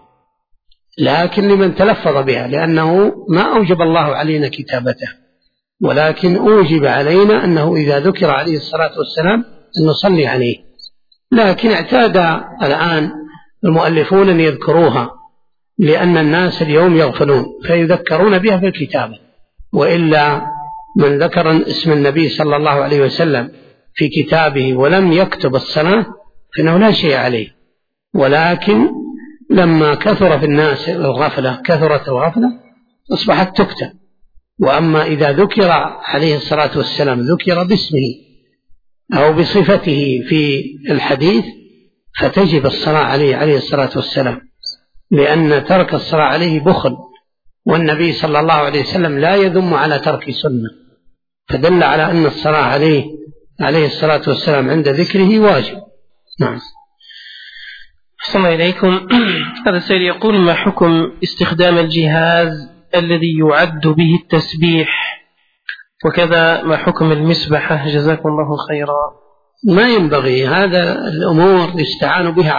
لكن لمن تلفظ بها، لأنه ما أوجب الله علينا كتابته، ولكن أوجب علينا أنه إذا ذكر عليه الصلاة والسلام أن نصلي عليه. لكن اعتاد الآن المؤلفون أن يذكروها لأن الناس اليوم يغفلون فيذكرون بها في الكتابة، وإلا من ذكر اسم النبي صلى الله عليه وسلم في كتابه ولم يكتب الصلاة فإنه لا شيء عليه. ولكن لما كثر في الناس الغفلة كثرت الغفلة أصبحت تكتب. وأما إذا ذكر عليه الصلاة والسلام ذكر باسمه أو بصفته في الحديث فتجب الصلاة عليه الصلاة والسلام، لأن ترك الصلاة عليه بخل، والنبي صلى الله عليه وسلم لا يذم على ترك سنة، فدل على أن الصلاة عليه الصلاة والسلام عند ذكره واجب. نعم. أحسن إليكم. هذا السائل يقول: ما حكم استخدام الجهاز الذي يعد به التسبيح، وكذا ما حكم المسبحة؟ جزاكم الله خيرا. ما ينبغي، هذا الأمور يستعان بها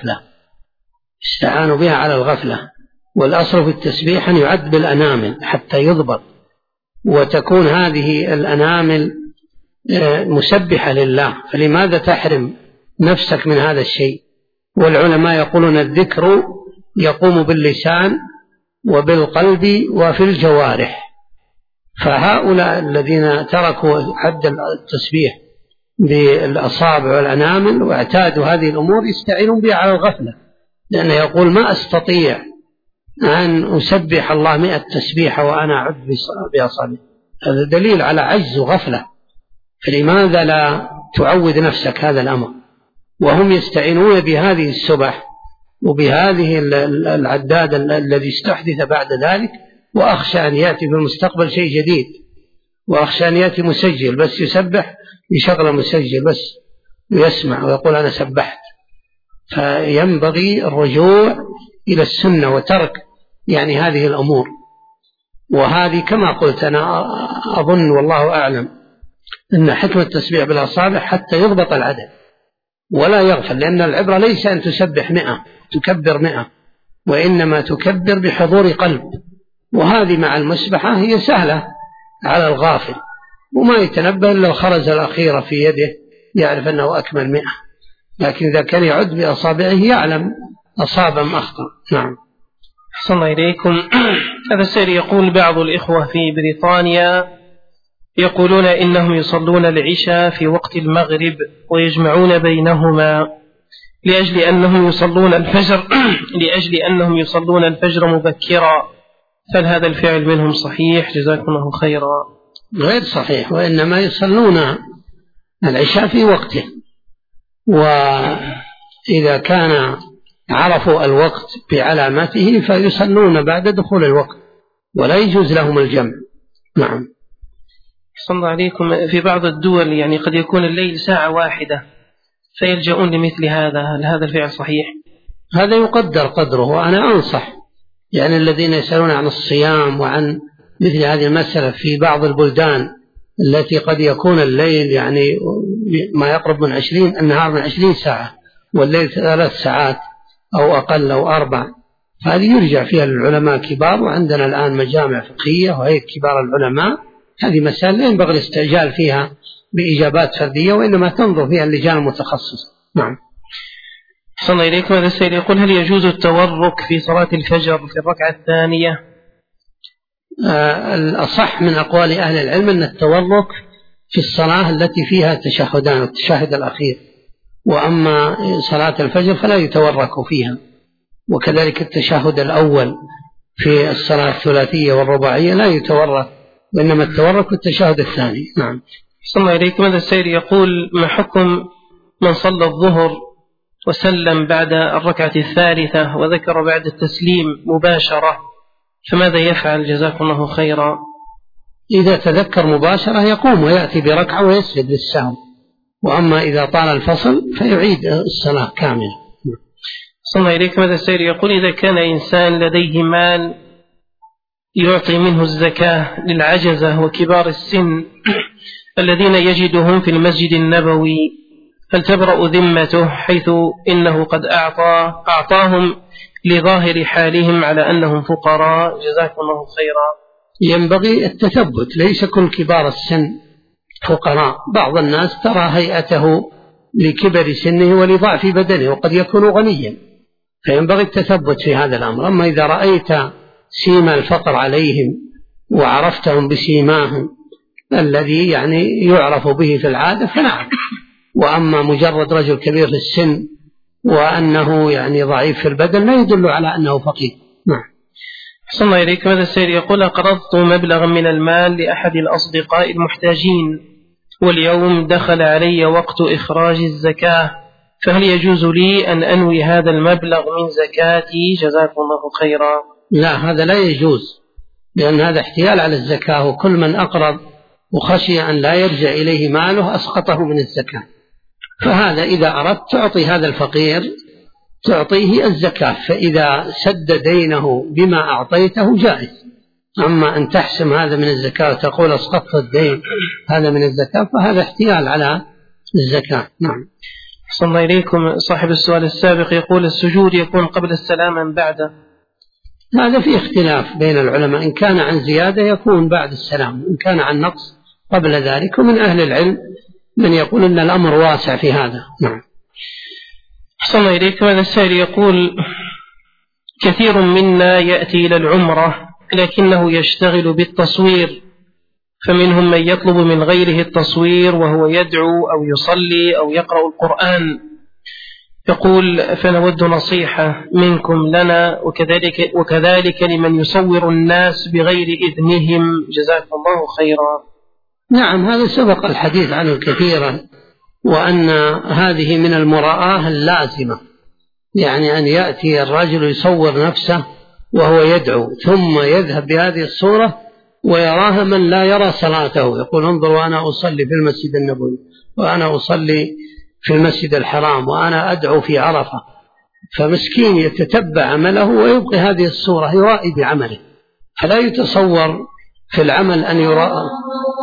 على الغفلة، والأصل في التسبيح أن يعد بالأنامل حتى يضبط، وتكون هذه الأنامل مسبحة لله، فلماذا تحرم نفسك من هذا الشيء؟ والعلماء يقولون الذكر يقوم باللسان وبالقلب وفي الجوارح، فهؤلاء الذين تركوا حد التسبيح بالأصابع والأنامل واعتادوا هذه الأمور يستعينون بها على الغفلة، لأنه يقول ما أستطيع أن أسبح الله 100 تسبيحة وأنا أعد بأصابعي، هذا دليل على عجز وغفلة، فلماذا لا تعود نفسك هذا الأمر؟ وهم يستعينون بهذه السبح وبهذه العداد الذي استحدث بعد ذلك، وأخشى أن يأتي في المستقبل شيء جديد، وأخشى أن يأتي مسجل بس يسبح يشغل مسجل بس ويسمع ويقول أنا سبحت. فينبغي الرجوع إلى السنة وترك هذه الأمور. وهذه كما قلت أنا أظن والله أعلم أن حكمة التسبيح بالأصابع حتى يضبط العدد ولا يغفل، لأن العبرة ليس أن تسبح 100 تكبر 100، وإنما تكبر بحضور قلب، وهذه مع المسبحة هي سهلة على الغافل، وما يتنبه إلا الخرزة الأخيرة في يده يعرف أنه أكمل 100، لكن إذا كان يعد بأصابعه يعلم أصاب أم أخطأ. نعم. أحسن إليكم. هذا السائل يقول: بعض الإخوة في بريطانيا يقولون إنهم يصلون العشاء في وقت المغرب ويجمعون بينهما لأجل أنهم يصلون الفجر مبكرا، فهل هذا الفعل منهم صحيح؟ جزاكم الله خيرا. غير صحيح، وإنما يصلون العشاء في وقته، وإذا كان عرفوا الوقت بعلامته فيصلون بعد دخول الوقت، ولا يجوز لهم الجمع. نعم. صلى الله عليكم. في بعض الدول يعني قد يكون الليل ساعة واحدة فيلجؤون لمثل هذا، هل هذا الفعل صحيح؟ هذا يقدر قدره، وأنا أنصح يعني الذين يسألون عن الصيام وعن مثل هذه المسألة في بعض البلدان التي قد يكون الليل يعني ما يقرب من 20 النهار من 20 ساعة والليل 3 ساعات أو أقل أو 4، فهذه يرجع فيها للعلماء كبار، وعندنا الآن مجامع فقهية وهي كبار العلماء. هذه مسألة لا ينبغي الاستعجال فيها بإجابات فردية، وإنما تنظر فيها اللجان المتخصصة. نعم. صلى الله إليكم. هذا السائل يقول: هل يجوز التورك في صلاة الفجر في الركعة الثانية؟ الأصح من أقوال أهل العلم أن التورك في الصلاة التي فيها تشهدان، التشهد الأخير، وأما صلاة الفجر فلا يتورك فيها، وكذلك التشهد الأول في الصلاة الثلاثية والرباعية لا يتورك، وإنما التورك التشهد الثاني. نعم. صلى الله عليكم. هذا السائل يقول: ما حكم من صلى الظهر وسلم بعد الركعة الثالثة وذكر بعد التسليم مباشرة، فماذا يفعل جزاكم الله خيرا؟ إذا تذكر مباشرة يقوم ويأتي بركعة ويسجد للسهو، وأما إذا طال الفصل فيعيد الصلاة كاملة. صلى الله عليكم. هذا السائل يقول: إذا كان إنسان لديه مال يعطي منه الزكاة للعجزة وكبار السن الذين يجدهم في المسجد النبوي، هل تبرأ ذمته حيث إنه قد أعطاهم لظاهر حالهم على أنهم فقراء؟ جزاكم الله خيرا. ينبغي التثبت، ليس كل كبار السن فقراء، بعض الناس ترى هيئته لكبر سنه ولضعف بدنه وقد يكون غنيا، فينبغي التثبت في هذا الأمر. أما إذا رأيت سيما الفقر عليهم وعرفتهم بسيماهم الذي يعني يعرف به في العادة فنعم، وأما مجرد رجل كبير في السن وأنه يعني ضعيف في البدن لا يدل على أنه فقير. نعم. صلى الله عليكم. هذا السائل يقول: قرضت مبلغا من المال لأحد الأصدقاء المحتاجين، واليوم دخل علي وقت إخراج الزكاة، فهل يجوز لي أن أنوي هذا المبلغ من زكاتي؟ جزاكم الله خيرا. لا، هذا لا يجوز، لأن هذا احتيال على الزكاة، وكل من أقرض وخشي أن لا يرجع إليه ماله أسقطه من الزكاة، فهذا إذا أردت تعطي هذا الفقير تعطيه الزكاة، فإذا سد دينه بما أعطيته جائز. أما أن تحسم هذا من الزكاة وتقول أسقطت الدين هذا من الزكاة فهذا احتيال على الزكاة. نعم. صلى الله إليكم. صاحب السؤال السابق يقول: السجود يكون قبل السلام أم بعده؟ هذا في اختلاف بين العلماء، إن كان عن زيادة يكون بعد السلام، إن كان عن نقص قبل ذلك، ومن أهل العلم من يقول أن الأمر واسع في هذا. نعم. أحسن الله إليكم. هذا السائل يقول: كثير منا يأتي إلى العمرة لكنه يشتغل بالتصوير، فمنهم من يطلب من غيره التصوير وهو يدعو أو يصلي أو يقرأ القرآن، يقول: فنود نصيحة منكم لنا وكذلك لمن يصور الناس بغير إذنهم، جزاكم الله خيرا. نعم، هذا سبق الحديث عنه كثيرا، وأن هذه من المراءة اللازمة، يعني أن يأتي الرجل يصور نفسه وهو يدعو ثم يذهب بهذه الصورة ويراها من لا يرى صلاته، يقول: انظر وأنا أصلي في المسجد النبوي، وأنا أصلي في المسجد الحرام، وأنا أدعو في عرفة، فمسكين يتتبع عمله ويبقي هذه الصورة يرائي بعمله، فلا يتصور في العمل أن يرى